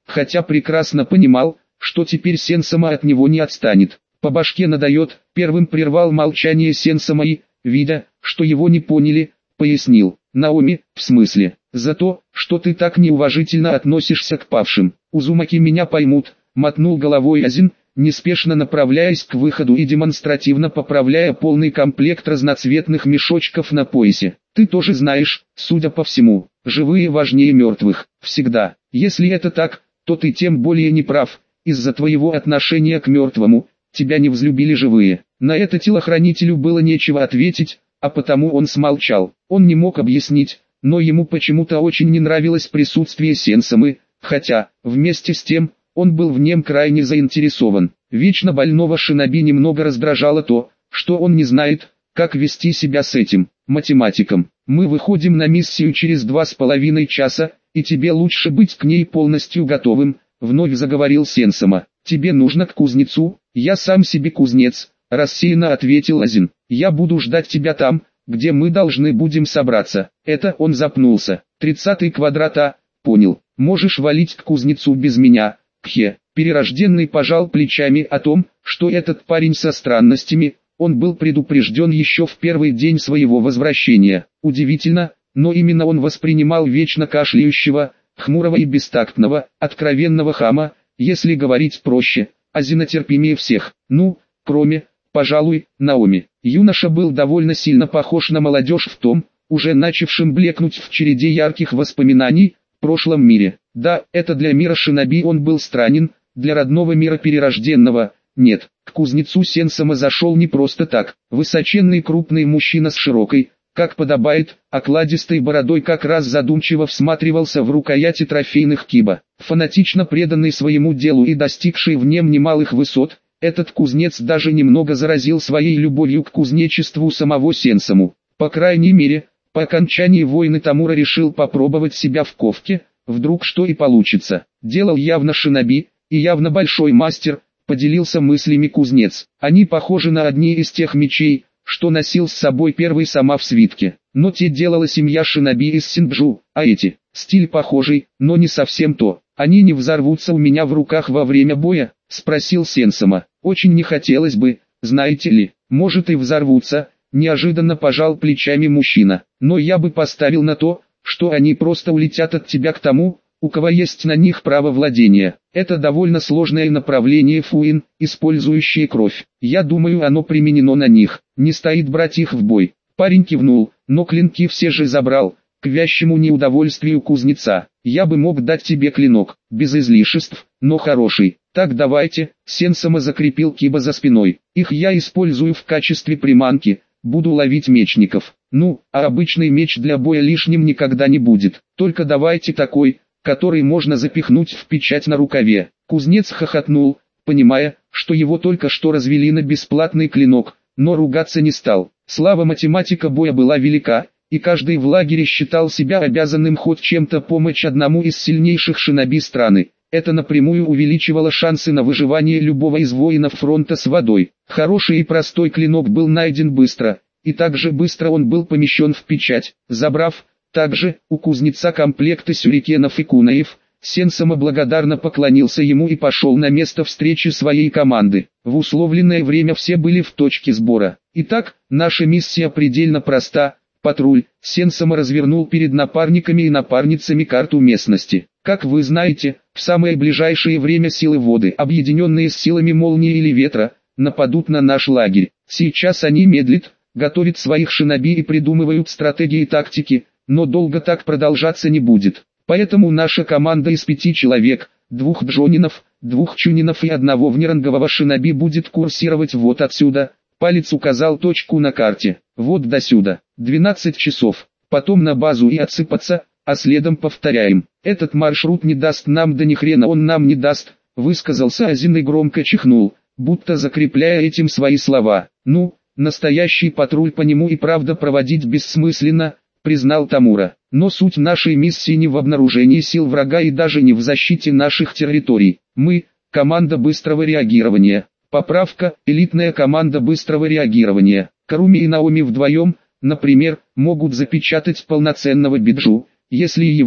хотя прекрасно понимал, что теперь Сенсама от него не отстанет. По башке надает, первым прервал молчание Сенсама и, видя, что его не поняли, пояснил. Наоми, в смысле, за то, что ты так неуважительно относишься к павшим. Узумаки меня поймут, мотнул головой Азин, неспешно направляясь к выходу и демонстративно поправляя полный комплект разноцветных мешочков на поясе. Ты тоже знаешь, судя по всему, живые важнее мертвых, всегда. Если это так, то ты тем более не прав, из-за твоего отношения к мертвому, тебя не взлюбили живые. На это телохранителю было нечего ответить, а потому он смолчал. Он не мог объяснить, но ему почему-то очень не нравилось присутствие Сенсамы, хотя, вместе с тем, он был в нем крайне заинтересован. Вечно больного шиноби немного раздражало то, что он не знает, как вести себя с этим математиком. Мы выходим на миссию через два с половиной часа, и тебе лучше быть к ней полностью готовым, вновь заговорил Сенсама. Тебе нужно к кузнецу, я сам себе кузнец, рассеянно ответил Азин. Я буду ждать тебя там, где мы должны будем собраться. Это он запнулся. Тридцатый квадрат А, понял. Можешь валить к кузнецу без меня. Кхе. Перерожденный пожал плечами о том, что этот парень со странностями, он был предупрежден еще в первый день своего возвращения. Удивительно, но именно он воспринимал вечно кашляющего, хмурого и бестактного, откровенного хама, если говорить проще, Азина терпимее всех. Ну, кроме, пожалуй, Наоми. Юноша был довольно сильно похож на молодежь в том, уже начавшем блекнуть в череде ярких воспоминаний, в прошлом мире. Да, это для мира шиноби он был странен, для родного мира перерожденного – нет. К кузнецу Сенсама зашел не просто так. Высоченный крупный мужчина с широкой, как подобает, окладистой бородой как раз задумчиво всматривался в рукояти трофейных киба. Фанатично преданный своему делу и достигший в нем немалых высот, этот кузнец даже немного заразил своей любовью к кузнечеству самого Сенсаму. По крайней мере, по окончании войны Тамура решил попробовать себя в ковке, вдруг что и получится. Делал явно шиноби, и явно большой мастер, поделился мыслями кузнец. Они похожи на одни из тех мечей, что носил с собой первый сама в свитке. Но те делала семья шиноби из Синджу, а эти, стиль похожий, но не совсем то. Они не взорвутся у меня в руках во время боя, спросил Сенсама. Очень не хотелось бы, знаете ли, может и взорвутся, неожиданно пожал плечами мужчина. Но я бы поставил на то, что они просто улетят от тебя к тому, у кого есть на них право владения. Это довольно сложное направление фуин, использующее кровь. Я думаю, оно применено на них. Не стоит брать их в бой. Парень кивнул, но клинки все же забрал, к вящему неудовольствию кузнеца. Я бы мог дать тебе клинок, без излишеств, но хороший. Так давайте, Сенсама закрепил киба за спиной. Их я использую в качестве приманки, буду ловить мечников. Ну, а обычный меч для боя лишним никогда не будет. Только давайте такой, который можно запихнуть в печать на рукаве. Кузнец хохотнул, понимая, что его только что развели на бесплатный клинок, но ругаться не стал. Слава математика боя была велика, и каждый в лагере считал себя обязанным хоть чем-то помочь одному из сильнейших шиноби страны. Это напрямую увеличивало шансы на выживание любого из воинов фронта с водой. Хороший и простой клинок был найден быстро, и также быстро он был помещен в печать, забрав, также, у кузнеца комплекты сюрикенов и кунаев, Сенсама благодарно поклонился ему и пошел на место встречи своей команды. В условленное время все были в точке сбора. Итак, наша миссия предельно проста. Патруль. Сенсама развернул перед напарниками и напарницами карту местности. Как вы знаете, в самое ближайшее время силы воды, объединенные с силами молнии или ветра, нападут на наш лагерь. Сейчас они медлят, готовят своих шиноби и придумывают стратегии и тактики, но долго так продолжаться не будет. Поэтому наша команда из пяти человек, двух джонинов, двух чунинов и одного внерангового шиноби будет курсировать вот отсюда. Палец указал точку на карте. Вот до сюда. двенадцать часов. Потом на базу и отсыпаться, а следом повторяем. Этот маршрут не даст нам, да ни хрена он нам не даст, высказался Азин и громко чихнул, будто закрепляя этим свои слова. Ну, настоящий патруль по нему и правда проводить бессмысленно, признал Тамура. Но суть нашей миссии не в обнаружении сил врага и даже не в защите наших территорий. Мы – команда быстрого реагирования. Поправка – элитная команда быстрого реагирования. Каруми и Наоми вдвоем, например, могут запечатать полноценного биджу, если его,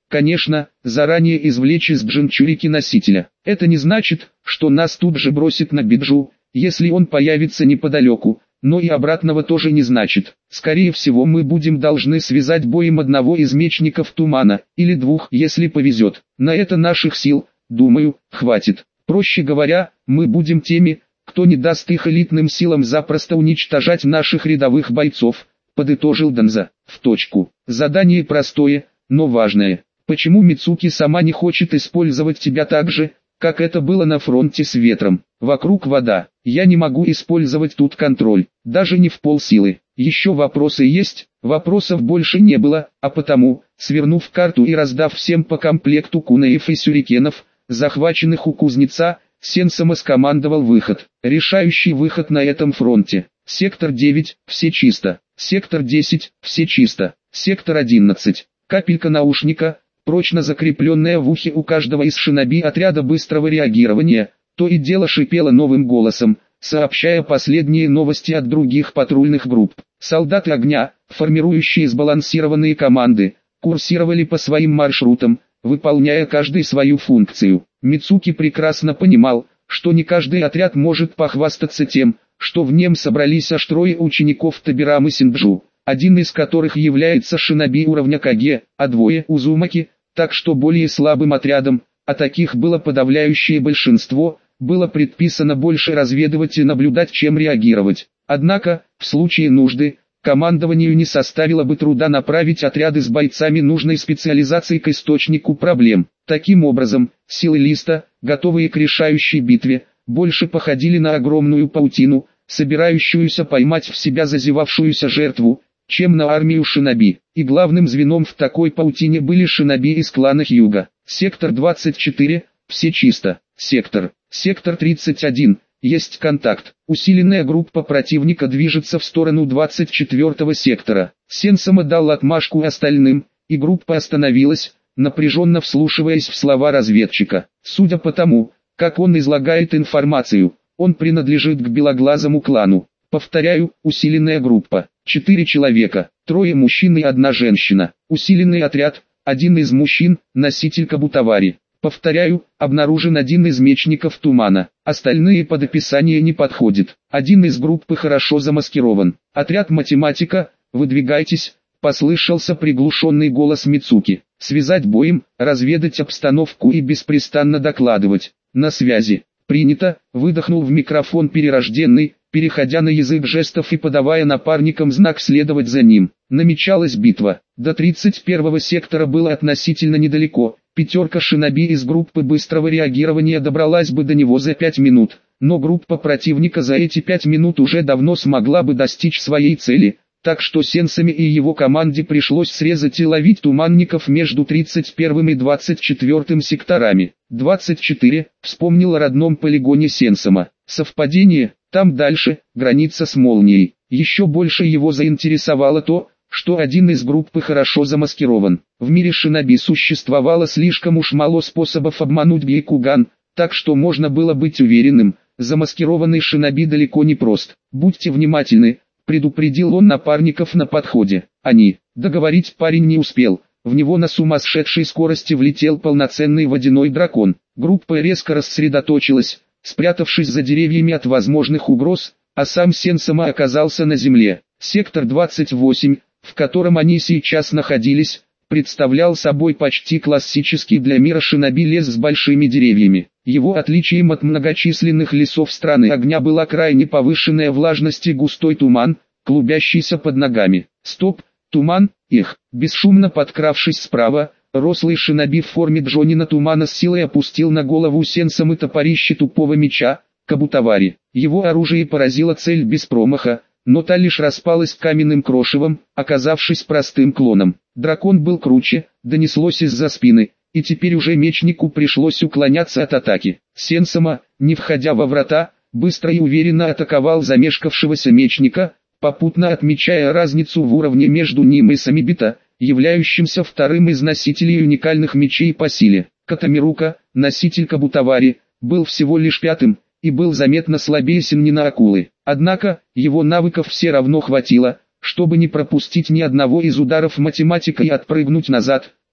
конечно, заранее извлечь из джинчурики носителя. Это не значит, что нас тут же бросит на биджу, если он появится неподалеку, но и обратного тоже не значит. Скорее всего мы будем должны связать боем одного из мечников тумана, или двух, если повезет. На это наших сил, думаю, хватит. Проще говоря, мы будем теми, кто не даст их элитным силам запросто уничтожать наших рядовых бойцов, подытожил Данза. В точку. Задание простое, но важное. Почему Мицуки сама не хочет использовать тебя так же, как это было на фронте с ветром? Вокруг вода. Я не могу использовать тут контроль, даже не в полсилы. Еще вопросы есть? Вопросов больше не было, а потому, свернув карту и раздав всем по комплекту кунаев и сюрикенов, захваченных у кузнеца, Сенсома скомандовал выход. Решающий выход на этом фронте. Сектор девять, все чисто. Сектор десять, все чисто. Сектор одиннадцать. Капелька наушника, прочно закрепленная в ухе у каждого из шиноби отряда быстрого реагирования, то и дело шипела новым голосом, сообщая последние новости от других патрульных групп. Солдаты огня, формирующие сбалансированные команды, курсировали по своим маршрутам, выполняя каждый свою функцию. Мицуки прекрасно понимал, что не каждый отряд может похвастаться тем, что в нем собрались аж трое учеников Табирамы Синджу, один из которых является шиноби уровня Каге, а двое Узумаки, так что более слабым отрядом, а таких было подавляющее большинство, было предписано больше разведывать и наблюдать, чем реагировать. Однако, в случае нужды, командованию не составило бы труда направить отряды с бойцами нужной специализации к источнику проблем. Таким образом, силы Листа, готовые к решающей битве, больше походили на огромную паутину, собирающуюся поймать в себя зазевавшуюся жертву, чем на армию шиноби. И главным звеном в такой паутине были шиноби из клана Хьюга. Сектор двадцать четыре, все чисто. Сектор. Сектор тридцать один. Есть контакт. Усиленная группа противника движется в сторону двадцать четвёртого сектора. Сенсома дал отмашку остальным, и группа остановилась, напряженно вслушиваясь в слова разведчика. Судя по тому, как он излагает информацию, он принадлежит к белоглазому клану. Повторяю, усиленная группа. Четыре человека, трое мужчин и одна женщина. Усиленный отряд, один из мужчин, носитель Кабутавари. Повторяю, обнаружен один из мечников тумана. Остальные под описание не подходят. Один из группы хорошо замаскирован. Отряд математика, выдвигайтесь, послышался приглушенный голос Мицуки. Связать боем, разведать обстановку и беспрестанно докладывать. На связи. Принято, выдохнул в микрофон перерожденный, переходя на язык жестов и подавая напарникам знак следовать за ним. Намечалась битва. До тридцать первого сектора было относительно недалеко. Пятерка шиноби из группы быстрого реагирования добралась бы до него за пять минут, но группа противника за эти пять минут уже давно смогла бы достичь своей цели, так что Сенсами и его команде пришлось срезать и ловить туманников между тридцать первым и двадцать четвёртым секторами. двадцать четыре, вспомнил о родном полигоне Сенсома. Совпадение, там дальше, граница с молнией. Еще больше его заинтересовало то, что один из группы хорошо замаскирован. В мире шиноби существовало слишком уж мало способов обмануть Бейкуган, так что можно было быть уверенным, замаскированный шиноби далеко не прост. Будьте внимательны, предупредил он напарников на подходе. Они, договорить парень не успел, в него на сумасшедшей скорости влетел полноценный водяной дракон. Группа резко рассредоточилась, спрятавшись за деревьями от возможных угроз, а сам Сенсома оказался на земле. Сектор двадцать восемь, в котором они сейчас находились, представлял собой почти классический для мира шиноби лес с большими деревьями. Его отличием от многочисленных лесов страны огня была крайне повышенная влажность и густой туман, клубящийся под ногами. Стоп, туман, их, бесшумно подкравшись справа, рослый шиноби в форме Джонина тумана с силой опустил на голову Сенсомы топорище тупого меча, Кабутавари. Его оружие поразило цель без промаха, но та лишь распалась каменным крошевом, оказавшись простым клоном. Дракон был круче, донеслось из-за спины, и теперь уже мечнику пришлось уклоняться от атаки. Сенсома, не входя во врата, быстро и уверенно атаковал замешкавшегося мечника, попутно отмечая разницу в уровне между ним и Самибита, являющимся вторым из носителей уникальных мечей по силе. Катамирука, носитель Кабутавари, был всего лишь пятым, и был заметно слабее Синнина Акулы. Однако, его навыков все равно хватило, чтобы не пропустить ни одного из ударов математика и отпрыгнуть назад,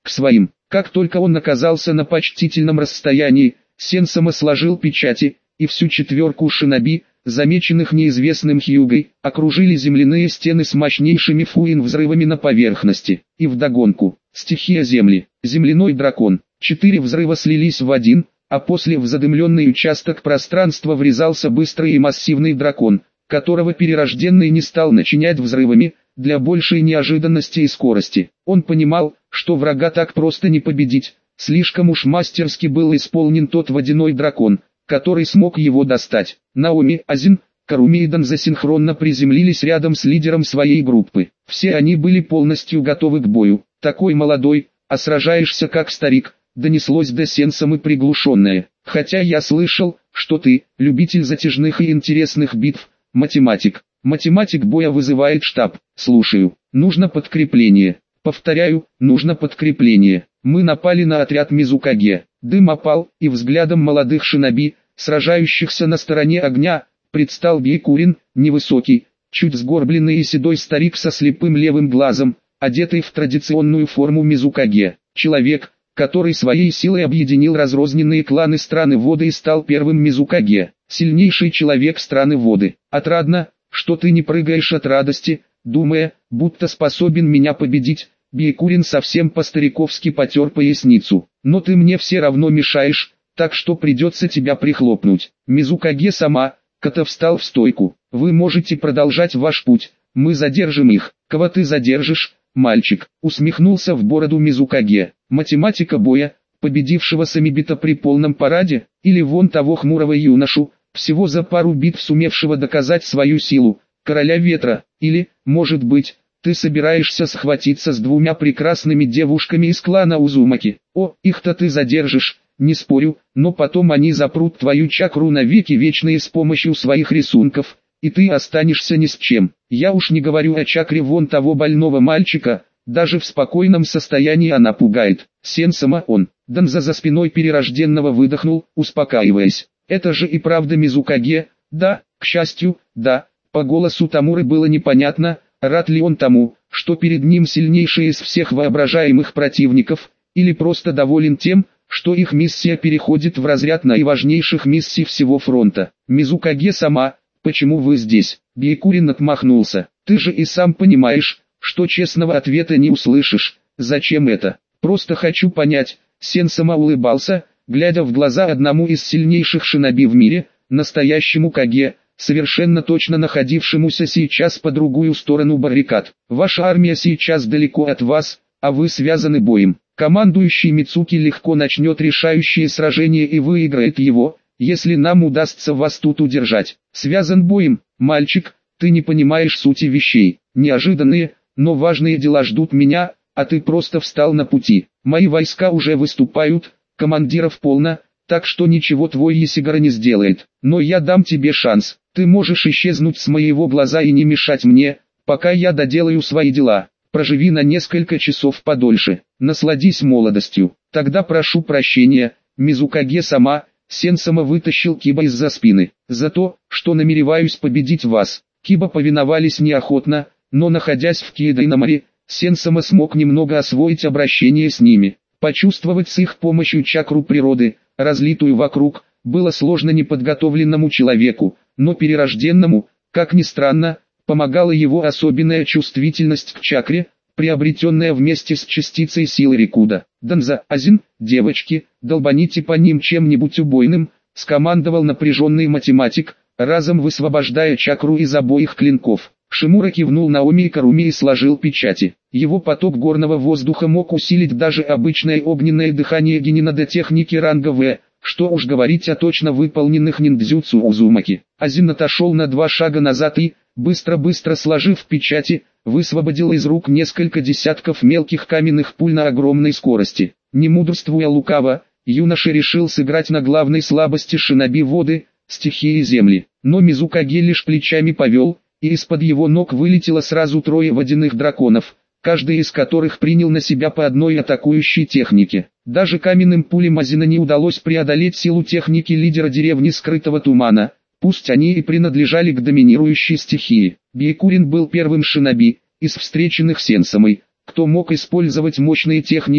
к своим. Как только он оказался на почтительном расстоянии, Сенсома сложил печати, и всю четверку шиноби, замеченных неизвестным Хьюгой, окружили земляные стены с мощнейшими фуин-взрывами на поверхности. И вдогонку, стихия земли, земляной дракон. Четыре взрыва слились в один, а после в задымленный участок пространства врезался быстрый и массивный дракон, которого перерожденный не стал начинять взрывами, для большей неожиданности и скорости. Он понимал, что врага так просто не победить, слишком уж мастерски был исполнен тот водяной дракон, который смог его достать. Наоми, Азин, Каруми и Данза синхронно приземлились рядом с лидером своей группы. Все они были полностью готовы к бою. Такой молодой, а сражаешься как старик, донеслось до Сенсомы приглушенное. Хотя я слышал, что ты, любитель затяжных и интересных битв, математик. Математик боя вызывает штаб. Слушаю. Нужно подкрепление. Повторяю, нужно подкрепление. Мы напали на отряд Мизукаге. Дым опал, и взглядом молодых шиноби, сражающихся на стороне огня, предстал Бейкурин, невысокий, чуть сгорбленный и седой старик со слепым левым глазом, одетый в традиционную форму Мизукаге. Человек, который своей силой объединил разрозненные кланы страны воды и стал первым Мизукаге. Сильнейший человек страны воды. Отрадно, что ты не прыгаешь от радости, думая, будто способен меня победить. Бейкурин совсем по-стариковски потер поясницу. Но ты мне все равно мешаешь, так что придется тебя прихлопнуть. Мизукаге сама, Ката встал в стойку. Вы можете продолжать ваш путь, мы задержим их. Кого ты задержишь, мальчик? Усмехнулся в бороду Мизукаге. Математика боя, победившего Самибита при полном параде, или вон того хмурого юношу, всего за пару битв сумевшего доказать свою силу, короля ветра, или, может быть, ты собираешься схватиться с двумя прекрасными девушками из клана Узумаки. О, их-то ты задержишь, не спорю, но потом они запрут твою чакру навеки вечные с помощью своих рисунков, и ты останешься ни с чем. Я уж не говорю о чакре вон того больного мальчика, даже в спокойном состоянии она пугает. Сенсома он. Данза за спиной перерожденного выдохнул, успокаиваясь. Это же и правда Мизукаге? Да, к счастью, да. По голосу Тамуры было непонятно, рад ли он тому, что перед ним сильнейший из всех воображаемых противников, или просто доволен тем, что их миссия переходит в разряд наиважнейших миссий всего фронта. Мизукаге сама, почему вы здесь? Бейкурин отмахнулся. Ты же и сам понимаешь, что честного ответа не услышишь. Зачем это? Просто хочу понять. Сенсома улыбался, глядя в глаза одному из сильнейших шиноби в мире, настоящему Каге, совершенно точно находившемуся сейчас по другую сторону баррикад. Ваша армия сейчас далеко от вас, а вы связаны боем. Командующий Мицуки легко начнет решающее сражение и выиграет его, если нам удастся вас тут удержать. Связан боем, мальчик, ты не понимаешь сути вещей. Неожиданные, но важные дела ждут меня, а ты просто встал на пути. Мои войска уже выступают, командиров полно, так что ничего твой Есигара не сделает. Но я дам тебе шанс. Ты можешь исчезнуть с моего глаза и не мешать мне, пока я доделаю свои дела. Проживи на несколько часов подольше, насладись молодостью. Тогда прошу прощения, Мизукаге сама. Сенсома вытащил Киба из-за спины. За то, что намереваюсь победить вас. Киба повиновались неохотно, но находясь в Киэдайноморе, Сенсома смог немного освоить обращение с ними. Почувствовать с их помощью чакру природы, разлитую вокруг, было сложно неподготовленному человеку, но перерожденному, как ни странно, помогала его особенная чувствительность к чакре, приобретенная вместе с частицей силы Рикуда. Данза, Азин, девочки, долбаните по ним чем-нибудь убойным, скомандовал напряженный математик, разом высвобождая чакру из обоих клинков. Шимура кивнул Наоми и Каруми и сложил печати. Его поток горного воздуха мог усилить даже обычное огненное дыхание генина до техники ранга В, что уж говорить о точно выполненных ниндзюцу Узумаки. Азин отошел на два шага назад и, быстро-быстро сложив печати, высвободил из рук несколько десятков мелких каменных пуль на огромной скорости. Не мудрствуя лукаво, юноша решил сыграть на главной слабости шиноби воды, стихии земли. Но Мизукаге лишь плечами повел, и из-под его ног вылетело сразу трое водяных драконов, каждый из которых принял на себя по одной атакующей технике. Даже каменным пулям Азина не удалось преодолеть силу техники лидера деревни Скрытого Тумана, пусть они и принадлежали к доминирующей стихии. Бейкурин был первым шиноби, из встреченных Сенсомой, кто мог использовать мощные техники,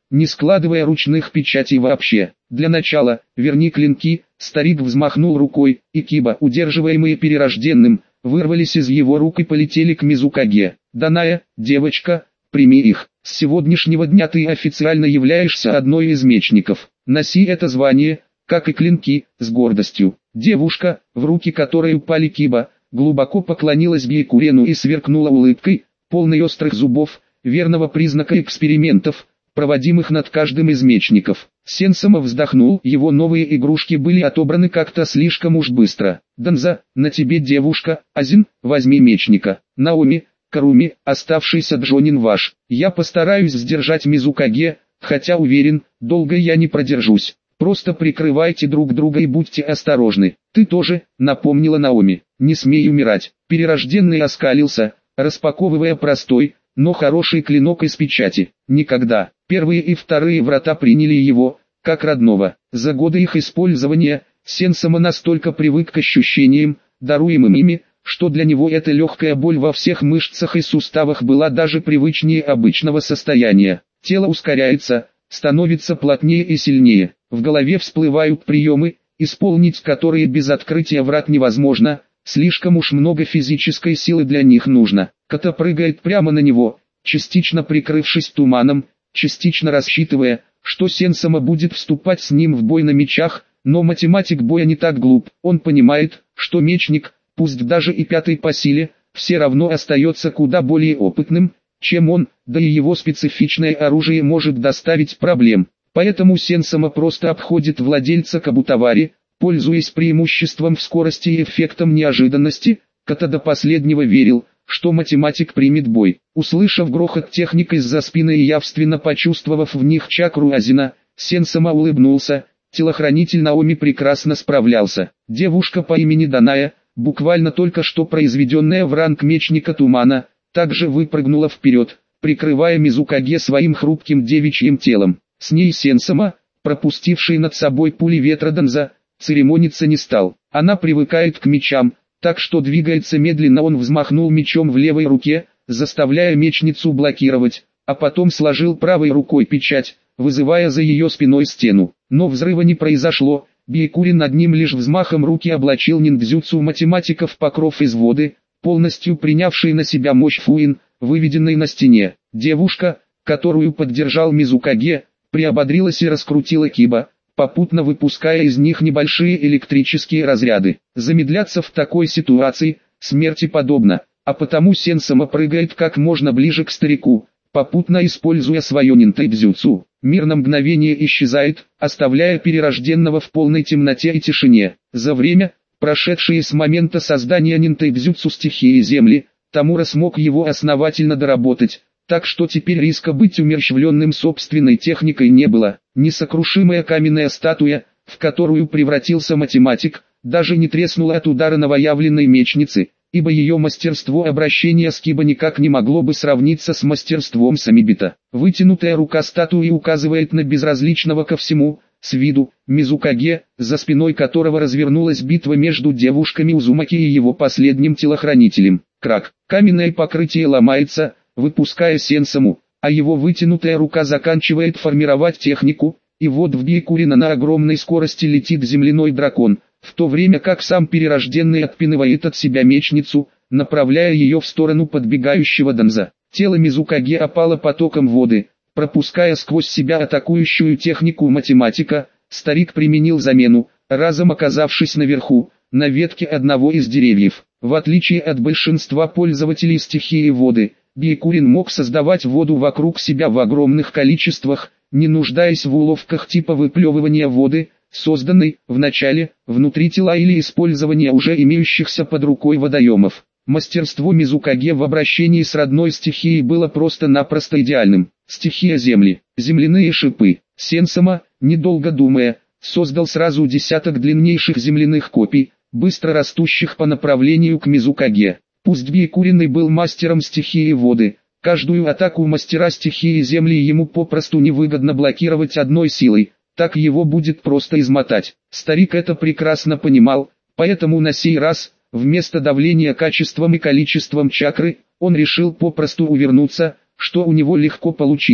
не складывая ручных печатей вообще. Для начала, верни клинки, старик взмахнул рукой, и киба, удерживаемые перерожденным, вырвались из его рук и полетели к Мизукаге. Даная, девочка, прими их. С сегодняшнего дня ты официально являешься одной из мечников. Носи это звание, как и клинки, с гордостью. Девушка, в руки которой упали киба, глубоко поклонилась Бейкурену и сверкнула улыбкой, полной острых зубов, верного признака экспериментов, проводимых над каждым из мечников. Сенсама вздохнул, его новые игрушки были отобраны как-то слишком уж быстро. Данза, на тебе девушка, Азин, возьми мечника. Наоми, Каруми, оставшийся Джонин ваш. Я постараюсь сдержать Мизукаге, хотя уверен, долго я не продержусь. Просто прикрывайте друг друга и будьте осторожны. Ты тоже, напомнила Наоми. Не смей умирать. Перерожденный оскалился, распаковывая простой, но хороший клинок из печати. Никогда. Первые и вторые врата приняли его, как родного. За годы их использования, Сенсама настолько привык к ощущениям, даруемым ими, что для него эта легкая боль во всех мышцах и суставах была даже привычнее обычного состояния. Тело ускоряется, становится плотнее и сильнее. В голове всплывают приемы, исполнить которые без открытия врат невозможно, слишком уж много физической силы для них нужно. Ката прыгает прямо на него, частично прикрывшись туманом, частично рассчитывая, что Сенсама будет вступать с ним в бой на мечах, но математик боя не так глуп. Он понимает, что мечник, пусть даже и пятый по силе, все равно остается куда более опытным, чем он, да и его специфичное оружие может доставить проблем. Поэтому Сенсама просто обходит владельца Кабутавари, пользуясь преимуществом в скорости и эффектом неожиданности. Ката до последнего верил, что математик примет бой. Услышав грохот техник из-за спины и явственно почувствовав в них чакру Азина, Сенсама улыбнулся. Телохранитель Наоми прекрасно справлялся. Девушка по имени Даная, буквально только что произведенная в ранг мечника тумана, также выпрыгнула вперед, прикрывая Мизукаге своим хрупким девичьим телом. С ней Сенсама, пропустивший над собой пули ветра Данза, церемониться не стал. Она привыкает к мечам, так что двигается медленно. Он взмахнул мечом в левой руке, заставляя мечницу блокировать, а потом сложил правой рукой печать, вызывая за ее спиной стену. Но взрыва не произошло. Бейкурин над ним лишь взмахом руки облачил ниндзюцу математика в покров из воды, полностью принявший на себя мощь Фуин, выведенной на стене. Девушка, которую поддержал Мизукаге, приободрилась и раскрутила киба, попутно выпуская из них небольшие электрические разряды. Замедляться в такой ситуации смерти подобно, а потому Сенсама прыгает как можно ближе к старику, попутно используя свое нинтейдзюцу. Мир на мгновение исчезает, оставляя перерожденного в полной темноте и тишине. За время, прошедшее с момента создания нинтейдзюцу стихии Земли, Тамура смог его основательно доработать, так что теперь риска быть умерщвленным собственной техникой не было. Несокрушимая каменная статуя, в которую превратился математик, даже не треснула от удара новоявленной мечницы, ибо ее мастерство обращения с киба никак не могло бы сравниться с мастерством Самибита. Вытянутая рука статуи указывает на безразличного ко всему, с виду, Мизукаге, за спиной которого развернулась битва между девушками Узумаки и его последним телохранителем. Крак. Каменное покрытие ломается, выпуская Сенсаму, а его вытянутая рука заканчивает формировать технику, и вот в Бейкурина на огромной скорости летит земляной дракон, в то время как сам перерожденный отпинывает от себя мечницу, направляя ее в сторону подбегающего Данза. Тело Мизукаге опало потоком воды, пропуская сквозь себя атакующую технику математика. Старик применил замену, разом оказавшись наверху, на ветке одного из деревьев. В отличие от большинства пользователей стихии воды, Бейкурин мог создавать воду вокруг себя в огромных количествах, не нуждаясь в уловках типа выплевывания воды, созданной, в начале, внутри тела или использования уже имеющихся под рукой водоемов. Мастерство Мизукаге в обращении с родной стихией было просто-напросто идеальным. Стихия земли, земляные шипы. Сенсама, недолго думая, создал сразу десяток длиннейших земляных копий, быстро растущих по направлению к Мизукаге. Пусть Бейкурин и был мастером стихии воды, каждую атаку мастера стихии земли ему попросту невыгодно блокировать одной силой, так его будет просто измотать. Старик это прекрасно понимал, поэтому на сей раз, вместо давления качеством и количеством чакры, он решил попросту увернуться, что у него легко получилось.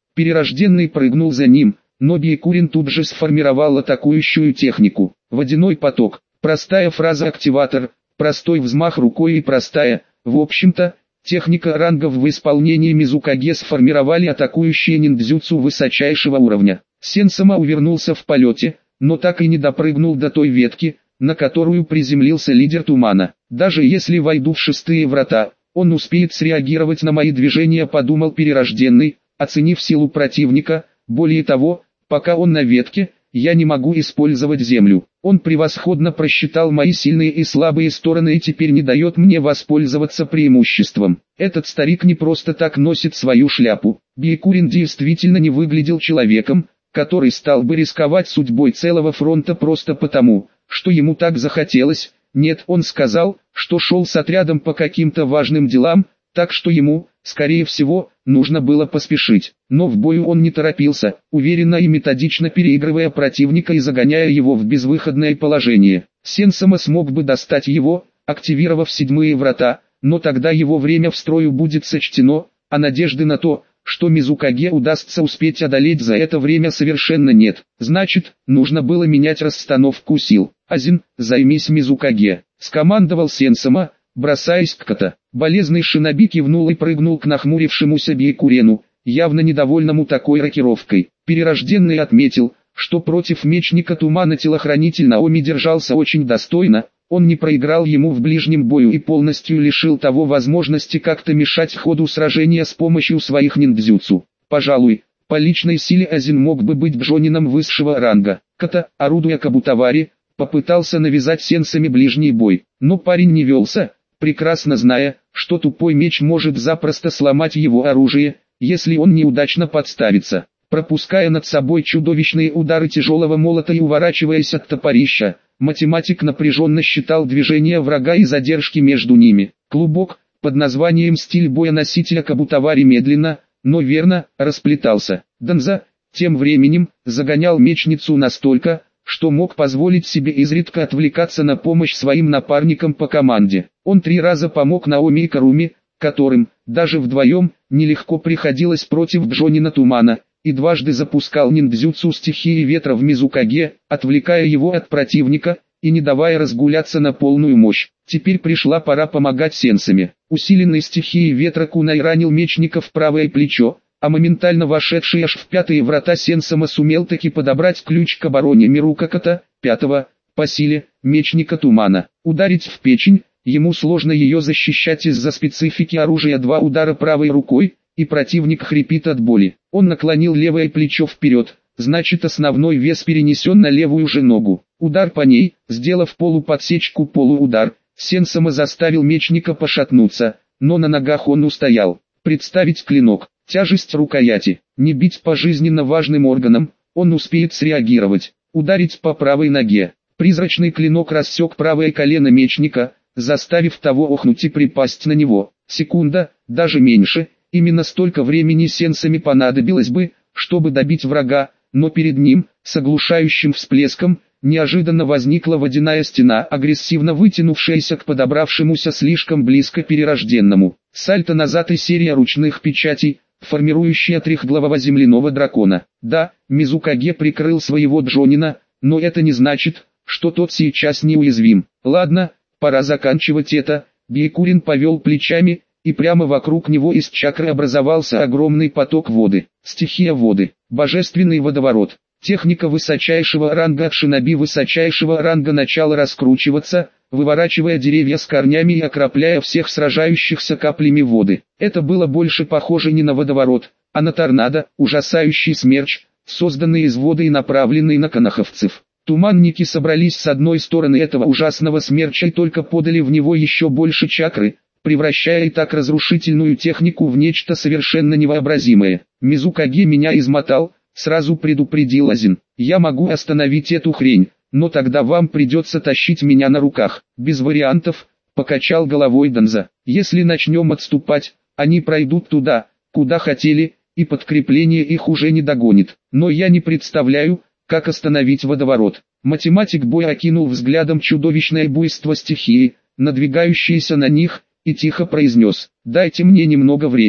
Перерожденный прыгнул за ним, но Бейкурин тут же сформировал атакующую технику. Водяной поток, простая фраза-активатор, простой взмах рукой и простая, в общем-то, техника рангов в исполнении Мизукаге сформировали атакующие ниндзюцу высочайшего уровня. Сенсама увернулся в полете, но так и не допрыгнул до той ветки, на которую приземлился лидер тумана. Даже если войду в шестые врата, он успеет среагировать на мои движения, подумал Перерожденный, оценив силу противника. Более того, пока он на ветке, я не могу использовать землю. Он превосходно просчитал мои сильные и слабые стороны и теперь не дает мне воспользоваться преимуществом. Этот старик не просто так носит свою шляпу. Бейкурин действительно не выглядел человеком, который стал бы рисковать судьбой целого фронта просто потому, что ему так захотелось. Нет, он сказал, что шел с отрядом по каким-то важным делам, так что ему, скорее всего, нужно было поспешить. Но в бою он не торопился, уверенно и методично переигрывая противника и загоняя его в безвыходное положение. Сенсама смог бы достать его, активировав седьмые врата, но тогда его время в строю будет сочтено, а надежды на то, что Мизукаге удастся успеть одолеть за это время, совершенно нет. Значит, нужно было менять расстановку сил. «Азин, займись Мизукаге», — скомандовал Сенсама, бросаясь к Ката. Болезный шиноби кивнул и прыгнул к нахмурившемуся Бейкурену, явно недовольному такой рокировкой. Перерожденный отметил, что против мечника тумана телохранитель Наоми держался очень достойно, он не проиграл ему в ближнем бою и полностью лишил того возможности как-то мешать ходу сражения с помощью своих ниндзюцу. Пожалуй, по личной силе Азин мог бы быть джонином высшего ранга. Ката, орудуя кабутавари, попытался навязать сенсами ближний бой, но парень не велся, прекрасно зная, что тупой меч может запросто сломать его оружие, если он неудачно подставится. Пропуская над собой чудовищные удары тяжелого молота и уворачиваясь от топорища, математик напряженно считал движения врага и задержки между ними. Клубок, под названием «Стиль боя носителя кабутавари» медленно, но верно, расплетался. Данза, тем временем, загонял мечницу настолько, что мог позволить себе изредка отвлекаться на помощь своим напарникам по команде. Он три раза помог Наоми и Каруми, которым, даже вдвоем, нелегко приходилось против Джонина Тумана, и дважды запускал ниндзюцу стихии ветра в Мизукаге, отвлекая его от противника и не давая разгуляться на полную мощь. Теперь пришла пора помогать сенсами. Усиленный стихией ветра кунай ранил мечника в правое плечо, а моментально вошедший аж в пятые врата Сенсама сумел таки подобрать ключ к обороне Мирука Ката, пятого, по силе, мечника тумана. Ударить в печень, ему сложно ее защищать из-за специфики оружия. Два удара правой рукой, и противник хрипит от боли. Он наклонил левое плечо вперед, значит основной вес перенесен на левую же ногу. Удар по ней, сделав полуподсечку полуудар, Сенсама заставил мечника пошатнуться, но на ногах он устоял. Представить клинок, тяжесть рукояти, не бить по жизненно важным органам, он успеет среагировать, ударить по правой ноге. Призрачный клинок рассек правое колено мечника, заставив того охнуть и припасть на него. Секунда, даже меньше, именно столько времени сенсами понадобилось бы, чтобы добить врага, но перед ним, с оглушающим всплеском, неожиданно возникла водяная стена, агрессивно вытянувшаяся к подобравшемуся слишком близко перерожденному. Сальто назад и серия ручных печатей, формирующая трехглавого земляного дракона. Да, Мизукаге прикрыл своего Джонина, но это не значит, что тот сейчас неуязвим. Ладно, пора заканчивать это. Бейкурин повел плечами, и прямо вокруг него из чакры образовался огромный поток воды. Стихия воды, божественный водоворот. Техника высочайшего ранга от шиноби высочайшего ранга начала раскручиваться, выворачивая деревья с корнями и окропляя всех сражающихся каплями воды. Это было больше похоже не на водоворот, а на торнадо, ужасающий смерч, созданный из воды и направленный на канаховцев. Туманники собрались с одной стороны этого ужасного смерча и только подали в него еще больше чакры, превращая и так разрушительную технику в нечто совершенно невообразимое. Мизукаге меня измотал, сразу предупредил Азин. Я могу остановить эту хрень, но тогда вам придется тащить меня на руках. Без вариантов, покачал головой Данза. Если начнем отступать, они пройдут туда, куда хотели, и подкрепление их уже не догонит. Но я не представляю, как остановить водоворот. Математик боя окинул взглядом чудовищное буйство стихии, надвигающееся на них, и тихо произнес: «Дайте мне немного времени».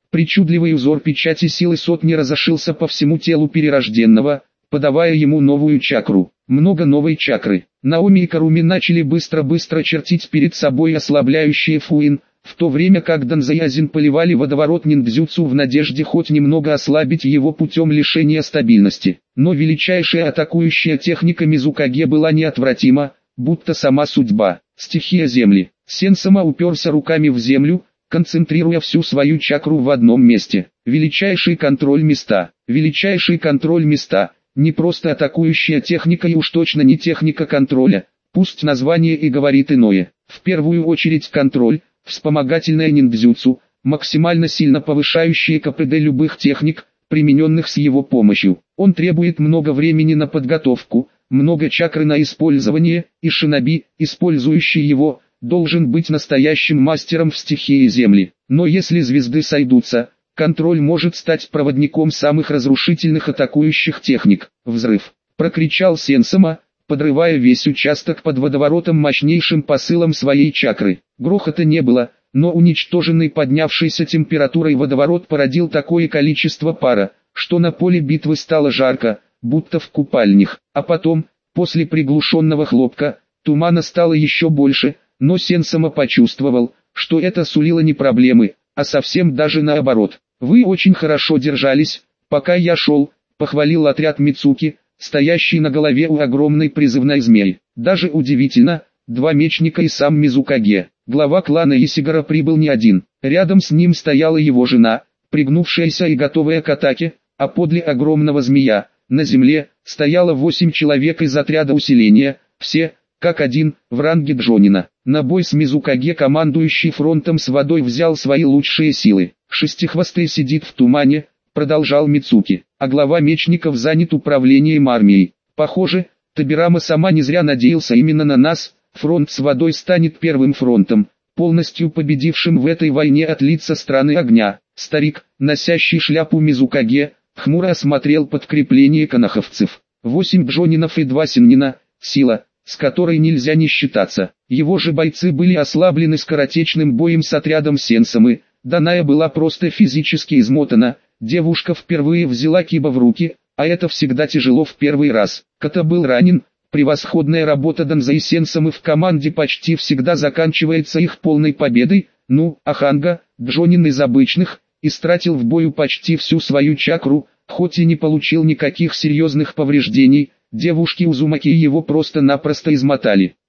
Причудливый узор печати силы сотни разошился по всему телу перерожденного, подавая ему новую чакру. Много новой чакры. Наоми и Каруми начали быстро-быстро чертить перед собой ослабляющие фуин, в то время как Данза и Азин поливали водоворот ниндзюцу в надежде хоть немного ослабить его путем лишения стабильности. Но величайшая атакующая техника Мизукаге была неотвратима, будто сама судьба. Стихия земли. Сенсама уперся руками в землю, концентрируя всю свою чакру в одном месте. Величайший контроль места. Величайший контроль места. Не просто атакующая техника и уж точно не техника контроля, пусть название и говорит иное. В первую очередь контроль, вспомогательное ниндзюцу, максимально сильно повышающее КПД любых техник, примененных с его помощью. Он требует много времени на подготовку, много чакры на использование, и шиноби, использующий его, должен быть настоящим мастером в стихии земли. Но если звезды сойдутся, контроль может стать проводником самых разрушительных атакующих техник. Взрыв! Прокричал Сенсама, подрывая весь участок под водоворотом мощнейшим посылом своей чакры. Грохота не было, но уничтоженный поднявшейся температурой водоворот породил такое количество пара, что на поле битвы стало жарко, будто в купальнях. А потом, после приглушенного хлопка, тумана стало еще больше, но Сенсама почувствовал, что это сулило не проблемы, а совсем даже наоборот. «Вы очень хорошо держались, пока я шел», — похвалил отряд Мицуки, стоящий на голове у огромной призывной змеи. Даже удивительно, два мечника и сам Мизукаге. Глава клана Исигара прибыл не один. Рядом с ним стояла его жена, пригнувшаяся и готовая к атаке, а подле огромного змея, на земле, стояло восемь человек из отряда усиления, все, как один, в ранге Джонина. На бой с Мизукаге командующий фронтом с водой взял свои лучшие силы. «Шестихвостый сидит в тумане», — продолжал Мицуки, а глава мечников занят управлением армией. «Похоже, Табирама сама не зря надеялся именно на нас, фронт с водой станет первым фронтом, полностью победившим в этой войне от лица страны огня». Старик, носящий шляпу Мизукаге, хмуро осмотрел подкрепление канаховцев. Восемь джонинов и два синнина, сила, с которой нельзя не считаться. Его же бойцы были ослаблены скоротечным боем с отрядом Сенсамы. Даная была просто физически измотана, девушка впервые взяла киба в руки, а это всегда тяжело в первый раз. Ката был ранен, превосходная работа Данза и Сенсамы в команде почти всегда заканчивается их полной победой, ну, а Ханга, Джонин из обычных, истратил в бою почти всю свою чакру, хоть и не получил никаких серьезных повреждений, девушки Узумаки его просто-напросто измотали.